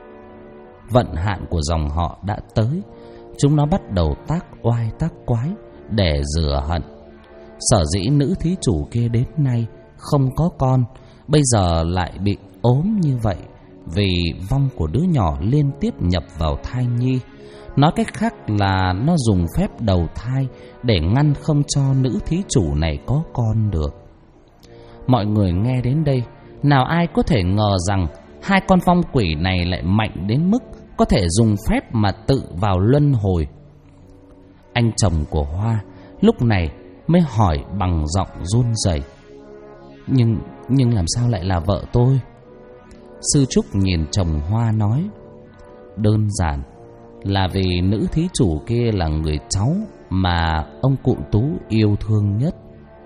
vận hạn của dòng họ đã tới, chúng nó bắt đầu tác oai tác quái để rửa hận. Sở dĩ nữ thí chủ kia đến nay không có con, bây giờ lại bị ốm như vậy, vì vong của đứa nhỏ liên tiếp nhập vào thai nhi. Nói cách khác là nó dùng phép đầu thai để ngăn không cho nữ thí chủ này có con được. Mọi người nghe đến đây, nào ai có thể ngờ rằng 2 con vong quỷ này lại mạnh đến mức có thể dùng phép mà tự vào luân hồi. Anh chồng của Hoa lúc này mới hỏi bằng giọng run rẩy: nhưng làm sao lại là vợ tôi? Sư Trúc nhìn chồng Hoa nói: đơn giản là vì nữ thí chủ kia là người cháu mà ông cụ Tú yêu thương nhất.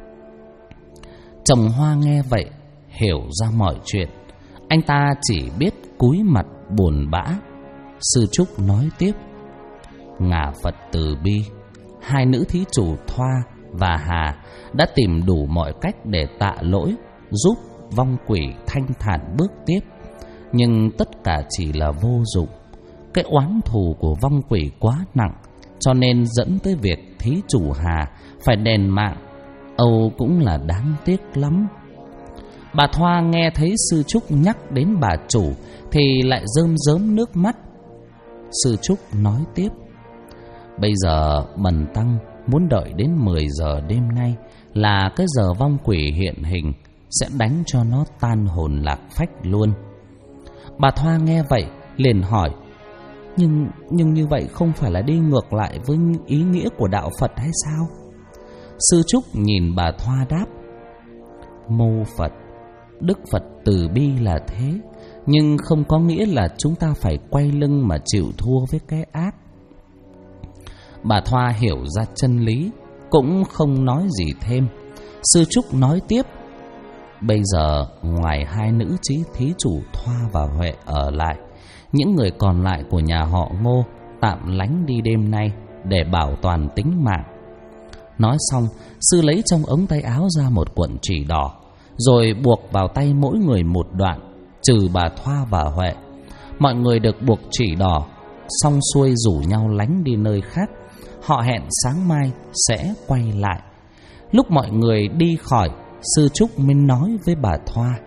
Chồng Hoa nghe vậy hiểu ra mọi chuyện. Anh ta chỉ biết cúi mặt buồn bã. Sư Trúc nói tiếp: ngả Phật từ bi, 2 nữ thí chủ Thoa và Hà đã tìm đủ mọi cách để tạ lỗi, giúp vong quỷ thanh thản bước tiếp. Nhưng tất cả chỉ là vô dụng. Cái oán thù của vong quỷ quá nặng, cho nên dẫn tới việc thí chủ Hà phải đền mạng. Âu cũng là đáng tiếc lắm. Bà Thoa nghe thấy sư Trúc nhắc đến bà chủ thì lại rơm rớm nước mắt. Sư Trúc nói tiếp: bây giờ bần tăng muốn đợi đến 10 giờ đêm nay là cái giờ vong quỷ hiện hình, sẽ đánh cho nó tan hồn lạc phách luôn. Bà Thoa nghe vậy liền hỏi: Nhưng như vậy không phải là đi ngược lại với ý nghĩa của đạo Phật hay sao? Sư Trúc nhìn bà Thoa đáp: mô Phật, Đức Phật từ bi là thế, nhưng không có nghĩa là chúng ta phải quay lưng mà chịu thua với cái ác. Bà Thoa hiểu ra chân lý, cũng không nói gì thêm. Sư Trúc nói tiếp: bây giờ ngoài hai nữ thí chủ Thoa và Huệ ở lại, những người còn lại của nhà họ Ngô tạm lánh đi đêm nay để bảo toàn tính mạng. Nói xong, sư lấy trong ống tay áo ra một cuộn chỉ đỏ, rồi buộc vào tay mỗi người một đoạn, trừ bà Thoa và Huệ. Mọi người được buộc chỉ đỏ xong xuôi rủ nhau lánh đi nơi khác. Họ hẹn sáng mai sẽ quay lại. Lúc mọi người đi khỏi, sư Trúc mới nói với bà Thoa: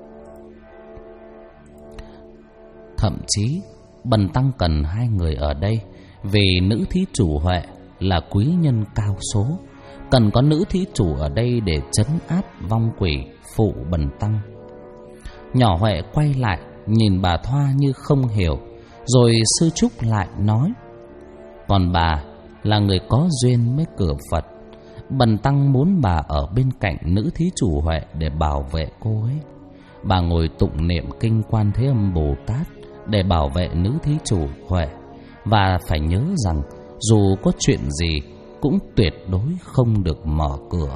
thậm chí bần tăng cần hai người ở đây, vì nữ thí chủ Huệ là quý nhân cao số, cần có nữ thí chủ ở đây để trấn áp vong quỷ phụ bần tăng. Nhỏ Huệ quay lại nhìn bà Thoa như không hiểu, rồi sư Trúc lại nói: còn bà là người có duyên với cửa Phật, bần tăng muốn bà ở bên cạnh nữ thí chủ Huệ để bảo vệ cô ấy. Bà ngồi tụng niệm kinh Quan Thế Âm Bồ Tát để bảo vệ nữ thí chủ Huệ, và phải nhớ rằng dù có chuyện gì cũng tuyệt đối không được mở cửa.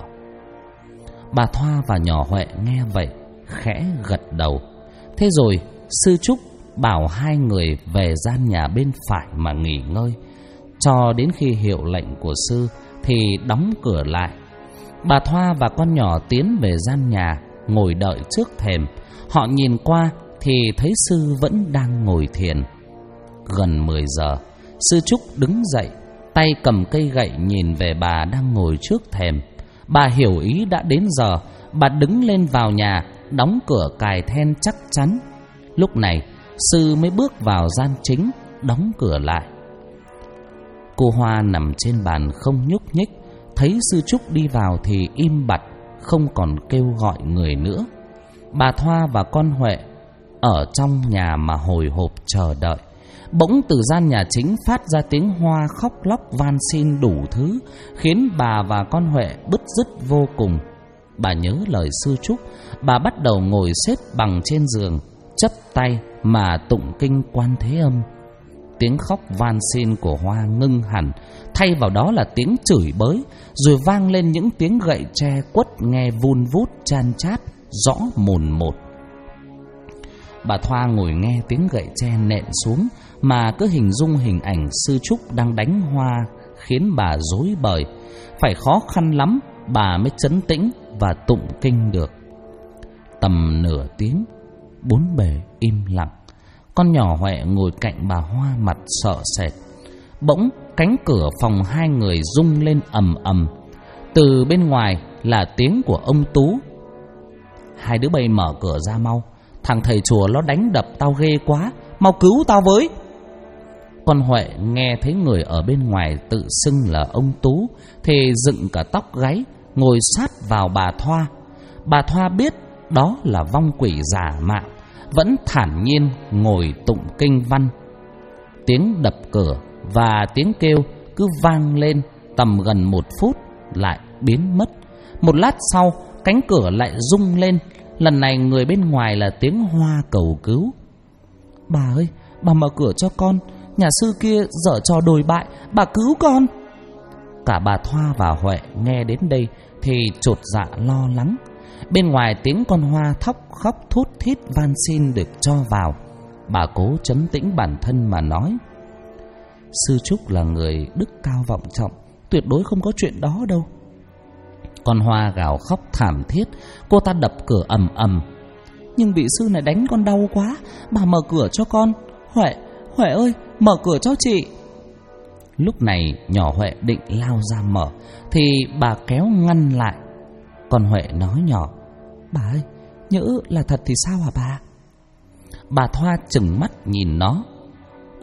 Bà Thoa và nhỏ Huệ nghe vậy khẽ gật đầu. Thế rồi sư Trúc bảo hai người về gian nhà bên phải mà nghỉ ngơi, cho đến khi hiệu lệnh của sư thì đóng cửa lại. Bà Thoa và con nhỏ tiến về gian nhà, ngồi đợi trước thềm. Họ nhìn qua thì thấy sư vẫn đang ngồi thiền. Gần 10 giờ, sư Trúc đứng dậy, tay cầm cây gậy nhìn về bà đang ngồi trước thềm. Bà hiểu ý đã đến giờ, bà đứng lên vào nhà, đóng cửa cài then chắc chắn. Lúc này, sư mới bước vào gian chính, đóng cửa lại. Cô Hoa nằm trên bàn không nhúc nhích, thấy sư Trúc đi vào thì im bặt, không còn kêu gọi người nữa. Bà Thoa và con Huệ ở trong nhà mà hồi hộp chờ đợi. Bỗng từ gian nhà chính phát ra tiếng Hoa khóc lóc van xin đủ thứ, khiến bà và con Huệ bứt rứt vô cùng. Bà nhớ lời sư Trúc, bà bắt đầu ngồi xếp bằng trên giường, chắp tay mà tụng kinh Quan Thế Âm. Tiếng khóc van xin của Hoa ngưng hẳn, thay vào đó là tiếng chửi bới, rồi vang lên những tiếng gậy tre quất nghe vun vút chan chát, rõ mồn một. Bà Thoa ngồi nghe tiếng gậy tre nện xuống mà cứ hình dung hình ảnh sư Trúc đang đánh Hoa, khiến bà rối bời. Phải khó khăn lắm bà mới trấn tĩnh và tụng kinh được. Tầm nửa tiếng, bốn bề im lặng. Con nhỏ Huệ ngồi cạnh bà Hoa mặt sợ sệt. Bỗng cánh cửa phòng hai người rung lên ầm ầm. Từ bên ngoài là tiếng của ông Tú: hai đứa bay mở cửa ra mau, thằng thầy chùa nó đánh đập tao ghê quá, mau cứu tao với. Con Huệ nghe thấy người ở bên ngoài tự xưng là ông Tú thì dựng cả tóc gáy, ngồi sát vào bà Thoa. Bà Thoa biết đó là vong quỷ giả mạo, vẫn thản nhiên ngồi tụng kinh văn. Tiếng đập cửa và tiếng kêu cứ vang lên tầm gần 1 phút lại biến mất. Một lát sau, cánh cửa lại rung lên. Lần này người bên ngoài là tiếng Hoa cầu cứu: bà ơi, bà mở cửa cho con, nhà sư kia dở trò đồi bại, bà cứu con. Cả bà Thoa và Huệ nghe đến đây thì chột dạ lo lắng. Bên ngoài tiếng con Hoa khóc thút thít van xin được cho vào. Bà cố trấn tĩnh bản thân mà nói: sư Trúc là người đức cao vọng trọng, tuyệt đối không có chuyện đó đâu. Con Hoa gào khóc thảm thiết, cô ta đập cửa ầm ầm: nhưng bị sư này đánh con đau quá, bà mở cửa cho con. Huệ ơi, mở cửa cho chị. Lúc này nhỏ Huệ định lao ra mở thì bà kéo ngăn lại. Con Huệ nói nhỏ: bà ơi, nhỡ là thật thì sao hả bà? Bà Thoa trừng mắt nhìn nó: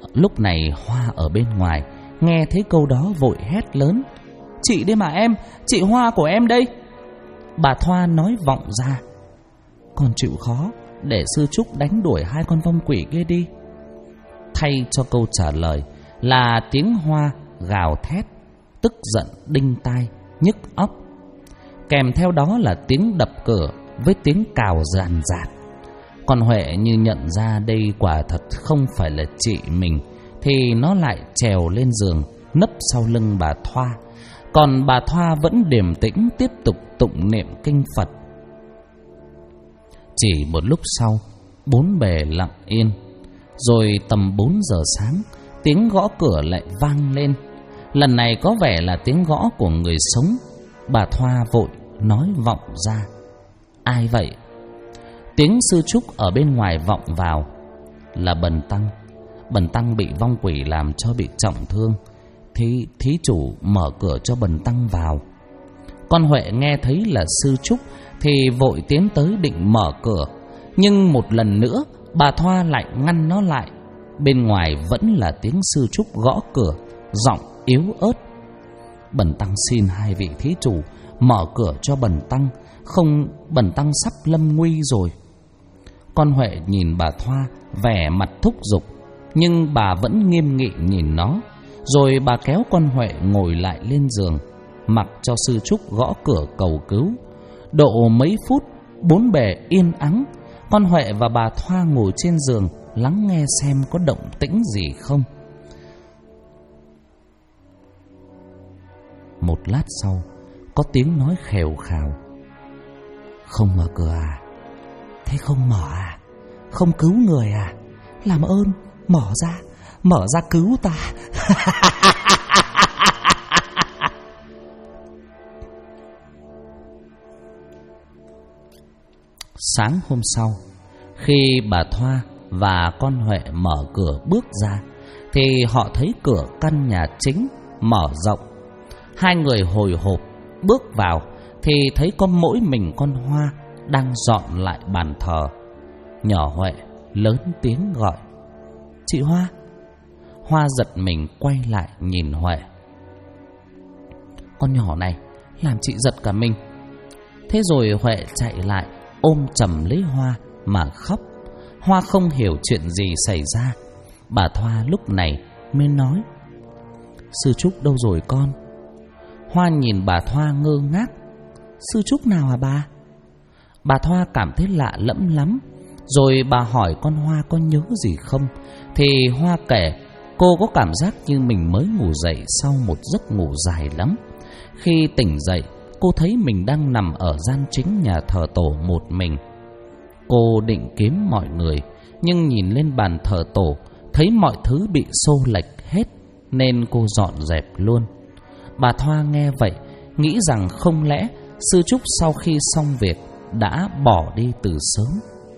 Lúc này Hoa ở bên ngoài nghe thấy câu đó vội hét lớn: "Chị đây mà em, chị Hoa của em đây." Bà Thoa nói vọng ra: "Con chịu khó, để sư Trúc đánh đuổi hai con vong quỷ kia đi." Thay cho câu trả lời là tiếng Hoa gào thét, tức giận đinh tai, nhức óc. Kèm theo đó là tiếng đập cửa với tiếng cào ràn rạt. Con Huệ như nhận ra đây quả thật không phải là chị mình, thì nó lại trèo lên giường, nấp sau lưng bà Thoa. Còn bà Thoa vẫn điềm tĩnh tiếp tục tụng niệm kinh Phật. Chỉ một lúc sau, bốn bề lặng yên. Rồi tầm 4 giờ sáng, tiếng gõ cửa lại vang lên. Lần này có vẻ là tiếng gõ của người sống. Bà Thoa vội nói vọng ra: "Ai vậy?" Tiếng sư Trúc ở bên ngoài vọng vào: "Là Bần Tăng. Bần Tăng bị vong quỷ làm cho bị trọng thương. Thí chủ mở cửa cho Bần Tăng vào." Con Huệ nghe thấy là sư Trúc thì vội tiến tới định mở cửa. Nhưng một lần nữa bà Thoa lại ngăn nó lại. Bên ngoài vẫn là tiếng sư Trúc gõ cửa, giọng yếu ớt: "Bần Tăng xin hai vị thí chủ mở cửa cho Bần Tăng, không Bần Tăng sắp lâm nguy rồi." Con Huệ nhìn bà Thoa vẻ mặt thúc giục, nhưng bà vẫn nghiêm nghị nhìn nó. Rồi bà kéo con Huệ ngồi lại lên giường, mặc cho sư Trúc gõ cửa cầu cứu. Độ mấy phút, bốn bề yên ắng. Con Huệ và bà Thoa ngồi trên giường lắng nghe xem có động tĩnh gì không. Một lát sau, có tiếng nói khèo khào: "Không mở cửa à? Thế không mở à? Không cứu người à? Làm ơn mở ra cứu ta." Sáng hôm sau, khi bà Thoa và con Huệ mở cửa bước ra, thì họ thấy cửa căn nhà chính mở rộng. Hai người hồi hộp bước vào thì thấy có mỗi mình con Hoa đang dọn lại bàn thờ. Nhỏ Huệ lớn tiếng gọi: "Chị Hoa." Hoa giật mình quay lại nhìn Huệ: "Con nhỏ này làm chị giật cả mình." Thế rồi Huệ chạy lại ôm chầm lấy Hoa mà khóc. Hoa không hiểu chuyện gì xảy ra. Bà Thoa lúc này mới nói: "Sư Trúc đâu rồi con?" Hoa nhìn bà Thoa ngơ ngác: "Sư Trúc nào hả bà?" Bà Thoa cảm thấy lạ lẫm lắm. Rồi bà hỏi con Hoa có nhớ gì không. Thì Hoa kể cô có cảm giác như mình mới ngủ dậy sau một giấc ngủ dài lắm. Khi tỉnh dậy, cô thấy mình đang nằm ở gian chính nhà thờ tổ một mình. Cô định kiếm mọi người, nhưng nhìn lên bàn thờ tổ thấy mọi thứ bị xô lệch hết, nên cô dọn dẹp luôn. Bà Thoa nghe vậy nghĩ rằng không lẽ sư Trúc sau khi xong việc đã bỏ đi từ sớm.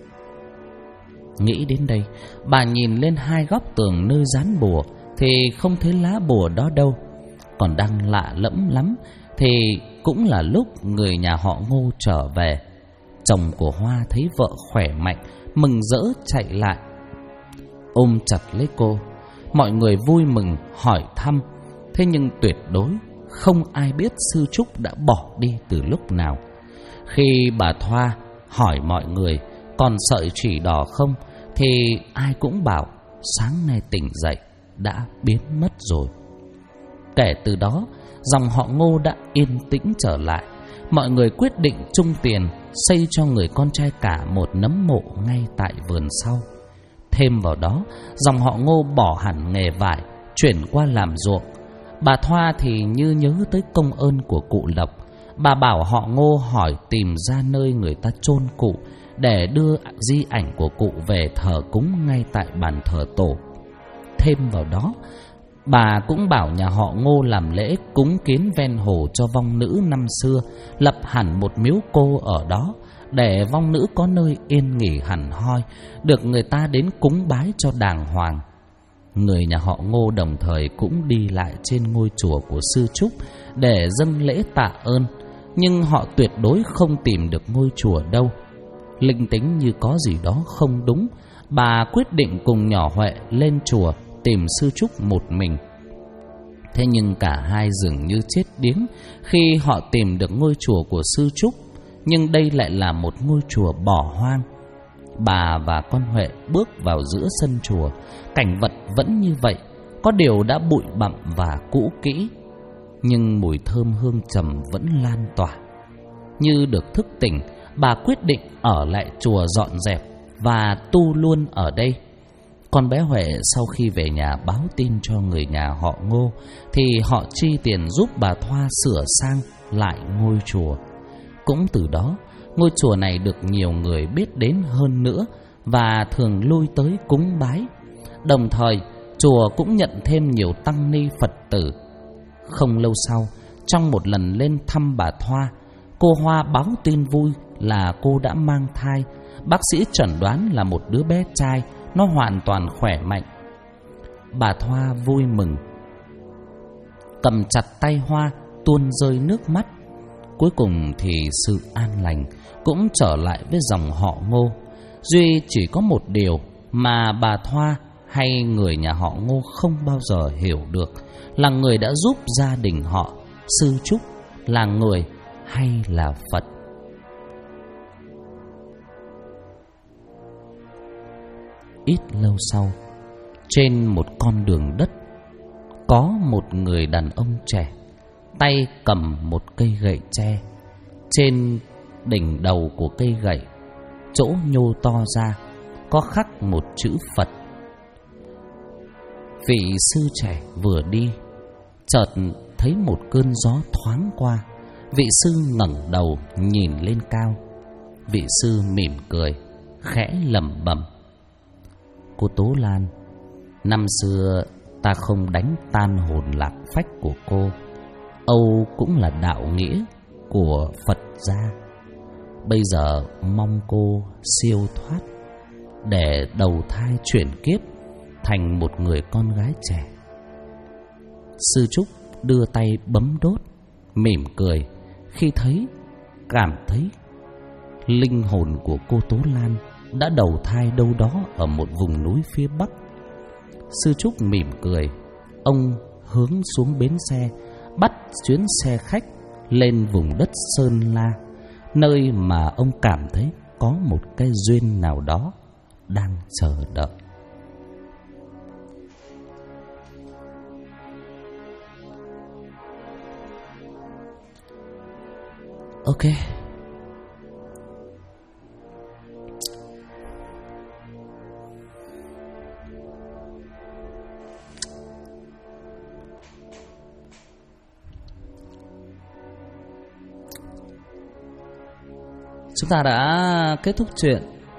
Nghĩ đến đây, bà nhìn lên hai góc tường nơi dán bùa thì không thấy lá bùa đó đâu. Còn đang lạ lẫm lắm thì cũng là lúc người nhà họ Ngô trở về. Chồng của Hoa thấy vợ khỏe mạnh, mừng rỡ chạy lại ôm chặt lấy cô. Mọi người vui mừng hỏi thăm, thế nhưng tuyệt đối không ai biết sư Trúc đã bỏ đi từ lúc nào. Khi bà Thoa hỏi mọi người còn sợi chỉ đỏ không, thì ai cũng bảo sáng nay tỉnh dậy đã biến mất rồi. Kể từ đó, dòng họ Ngô đã yên tĩnh trở lại. Mọi người quyết định chung tiền xây cho người con trai cả một nấm mộ ngay tại vườn sau. Thêm vào đó, dòng họ Ngô bỏ hẳn nghề vải, chuyển qua làm ruộng. Bà Thoa thì như nhớ tới công ơn của cụ Lộc. Bà bảo họ Ngô hỏi tìm ra nơi người ta chôn cụ để đưa di ảnh của cụ về thờ cúng ngay tại bàn thờ tổ. Thêm vào đó, bà cũng bảo nhà họ Ngô làm lễ cúng kiến ven hồ cho vong nữ năm xưa, lập hẳn một miếu cô ở đó để vong nữ có nơi yên nghỉ hẳn hoi, được người ta đến cúng bái cho đàng hoàng. Người nhà họ Ngô đồng thời cũng đi lại trên ngôi chùa của sư Trúc để dâng lễ tạ ơn, nhưng họ tuyệt đối không tìm được ngôi chùa đâu. Linh tính như có gì đó không đúng, bà quyết định cùng nhỏ Huệ lên chùa tìm sư Trúc một mình. Thế nhưng cả hai dường như chết điếng khi họ tìm được ngôi chùa của sư Trúc. Nhưng đây lại là một ngôi chùa bỏ hoang. Bà và con Huệ bước vào giữa sân chùa. Cảnh vật vẫn như vậy, có điều đã bụi bặm và cũ kỹ, nhưng mùi thơm hương trầm vẫn lan tỏa. Như được thức tỉnh, bà quyết định ở lại chùa dọn dẹp và tu luôn ở đây. Con bé Huệ sau khi về nhà báo tin cho người nhà họ Ngô, thì họ chi tiền giúp bà Thoa sửa sang lại ngôi chùa. Cũng từ đó, ngôi chùa này được nhiều người biết đến hơn nữa và thường lui tới cúng bái. Đồng thời, chùa cũng nhận thêm nhiều tăng ni Phật tử. Không lâu sau, trong một lần lên thăm bà Thoa, cô Hoa báo tin vui là cô đã mang thai. Bác sĩ chẩn đoán là một đứa bé trai, nó hoàn toàn khỏe mạnh. Bà Thoa vui mừng, cầm chặt tay Hoa, tuôn rơi nước mắt. Cuối cùng thì sự an lành cũng trở lại với dòng họ Ngô. Duy chỉ có một điều mà bà Thoa hay người nhà họ Ngô không bao giờ hiểu được, là người đã giúp gia đình họ, sư Trúc, là người hay là Phật. Ít lâu sau, trên một con đường đất, có một người đàn ông trẻ, tay cầm một cây gậy tre. Trên đỉnh đầu của cây gậy, chỗ nhô to ra, có khắc một chữ Phật. Vị sư trẻ vừa đi, chợt thấy một cơn gió thoáng qua. Vị sư ngẩng đầu nhìn lên cao. Vị sư mỉm cười, khẽ lẩm bẩm: "Cô Tố Lan, năm xưa ta không đánh tan hồn lạc phách của cô. Âu cũng là đạo nghĩa của Phật gia. Bây giờ mong cô siêu thoát, để đầu thai chuyển kiếp thành một người con gái trẻ." Sư Trúc đưa tay bấm đốt, mỉm cười khi cảm thấy linh hồn của cô Tố Lan đã đầu thai đâu đó ở một vùng núi phía Bắc. Sư Trúc mỉm cười, ông hướng xuống bến xe, bắt chuyến xe khách lên vùng đất Sơn La, nơi mà ông cảm thấy có một cái duyên nào đó đang chờ đợi. Ok. Chúng ta đã kết thúc chuyện.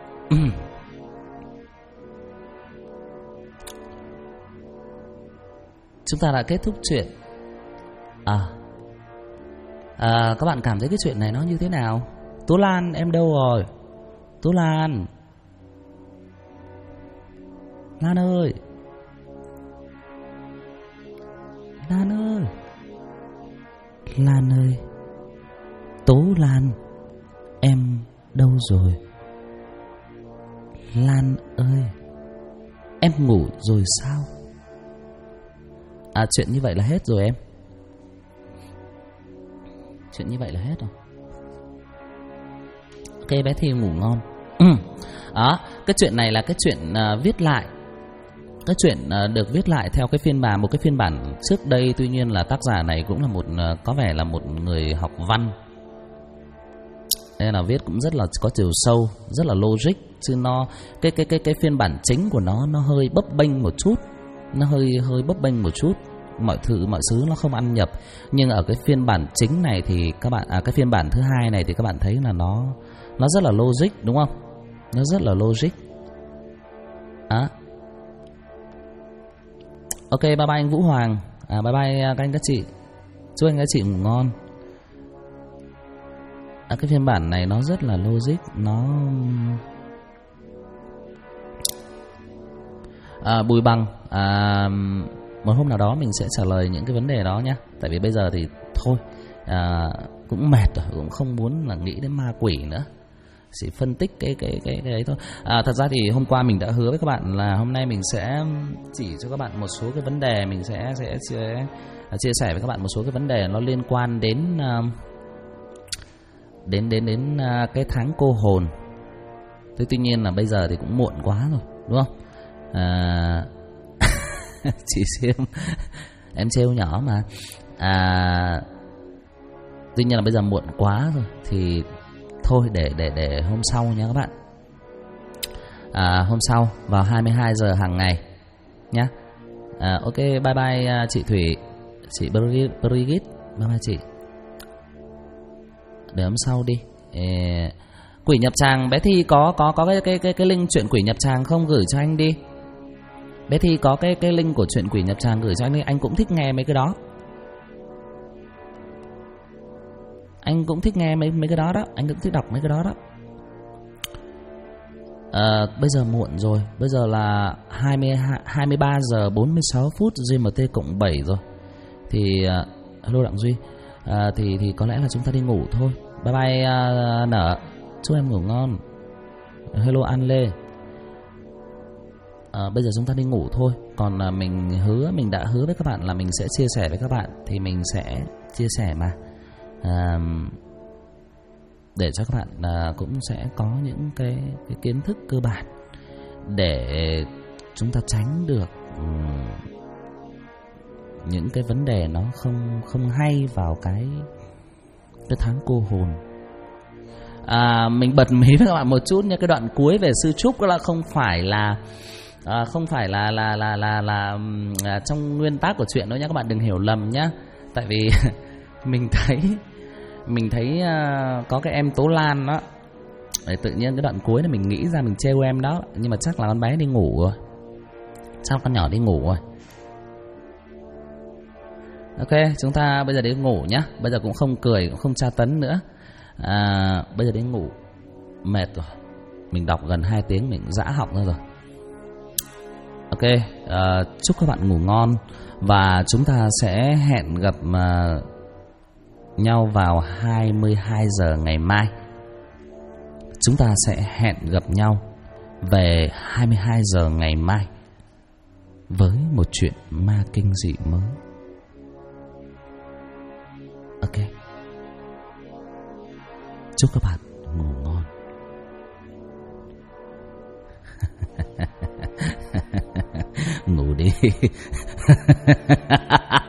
Chúng ta đã kết thúc chuyện. Các bạn cảm thấy cái chuyện này nó như thế nào? Tố Lan em đâu rồi? Tố Lan, Lan ơi, Lan ơi, Lan ơi, Tố Lan, em đâu rồi? Lan ơi, em ngủ rồi sao? Chuyện như vậy là hết rồi em. Chuyện như vậy là hết rồi. Ok, bé Thi ngủ ngon. Cái chuyện này là cái chuyện viết lại. Cái chuyện được viết lại theo cái phiên bản, một cái phiên bản trước đây. Tuy nhiên là tác giả này cũng là có vẻ là một người học văn, nên là viết cũng rất là có chiều sâu, rất là logic. Chứ nó cái phiên bản chính của nó hơi bấp bênh một chút. Nó hơi bấp bênh một chút. Mọi thứ nó không ăn nhập. Nhưng ở cái phiên bản chính này thì các bạn cái phiên bản thứ hai này thì các bạn thấy là nó rất là logic, đúng không? Nó rất là logic. Ok, bye bye anh Vũ Hoàng. Bye bye các anh các chị. Chúc anh các chị ngủ ngon. Cái phiên bản này nó rất là logic. Nó Bùi Bằng, một hôm nào đó mình sẽ trả lời những cái vấn đề đó nhé. Tại vì bây giờ thì thôi, cũng mệt rồi, cũng không muốn là nghĩ đến ma quỷ nữa. chỉ phân tích cái ấy thôi. Thật ra thì hôm qua mình đã hứa với các bạn là hôm nay mình sẽ chỉ cho các bạn một số cái vấn đề, mình sẽ chia sẻ với các bạn một số cái vấn đề nó liên quan đến cái tháng cô hồn. Thế tuy nhiên là bây giờ thì cũng muộn quá rồi, đúng không? Chị xem em trêu nhỏ mà. Tuy nhiên là bây giờ muộn quá rồi thì thôi để hôm sau nha các bạn. Hôm sau vào 22 giờ hàng ngày nhá. Ok, bye bye chị Thủy, chị Brigitte, bye bye chị. Để hôm sau đi. Quỷ nhập tràng, bé Thi có cái link chuyện quỷ nhập tràng không, gửi cho anh đi. Bé Thi có cái link của chuyện quỷ nhập tràng gửi cho anh đi, anh cũng thích nghe mấy cái đó. Anh cũng thích nghe mấy cái đó đó, anh cũng thích đọc mấy cái đó đó. Bây giờ muộn rồi, bây giờ là 23 giờ 46 phút GMT+7 rồi. Thì hello Đặng Duy. Thì có lẽ là chúng ta đi ngủ thôi. Bye bye Nở, chúc em ngủ ngon. Hello An Lê. Bây giờ chúng ta đi ngủ thôi. Còn mình đã hứa với các bạn là mình sẽ chia sẻ với các bạn, thì mình sẽ chia sẻ mà. Để cho các bạn cũng sẽ có những cái kiến thức cơ bản để chúng ta tránh được những cái vấn đề nó không hay vào cái tháng cô hồn. Mình bật mí với các bạn một chút nha, cái đoạn cuối về sư Trúc đó là không phải là trong nguyên tác của chuyện đâu nhá, các bạn đừng hiểu lầm nhá. Tại vì mình thấy có cái em Tố Lan đó, tự nhiên cái đoạn cuối này mình nghĩ ra mình trêu em đó, nhưng mà chắc là con bé đi ngủ rồi, chắc con nhỏ đi ngủ rồi. Ok, chúng ta bây giờ đi ngủ nhá. Bây giờ cũng không cười, cũng không tra tấn nữa. Bây giờ đi ngủ, mệt rồi. Mình đọc gần 2 tiếng mình dã họng ra rồi. Ok, chúc các bạn ngủ ngon. Và chúng ta sẽ hẹn gặp nhau vào 22 giờ ngày mai. Chúng ta sẽ hẹn gặp nhau về 22 giờ ngày mai với một chuyện ma kinh dị mới. Ok, chúc các bạn ngủ ngon. Ngủ đi.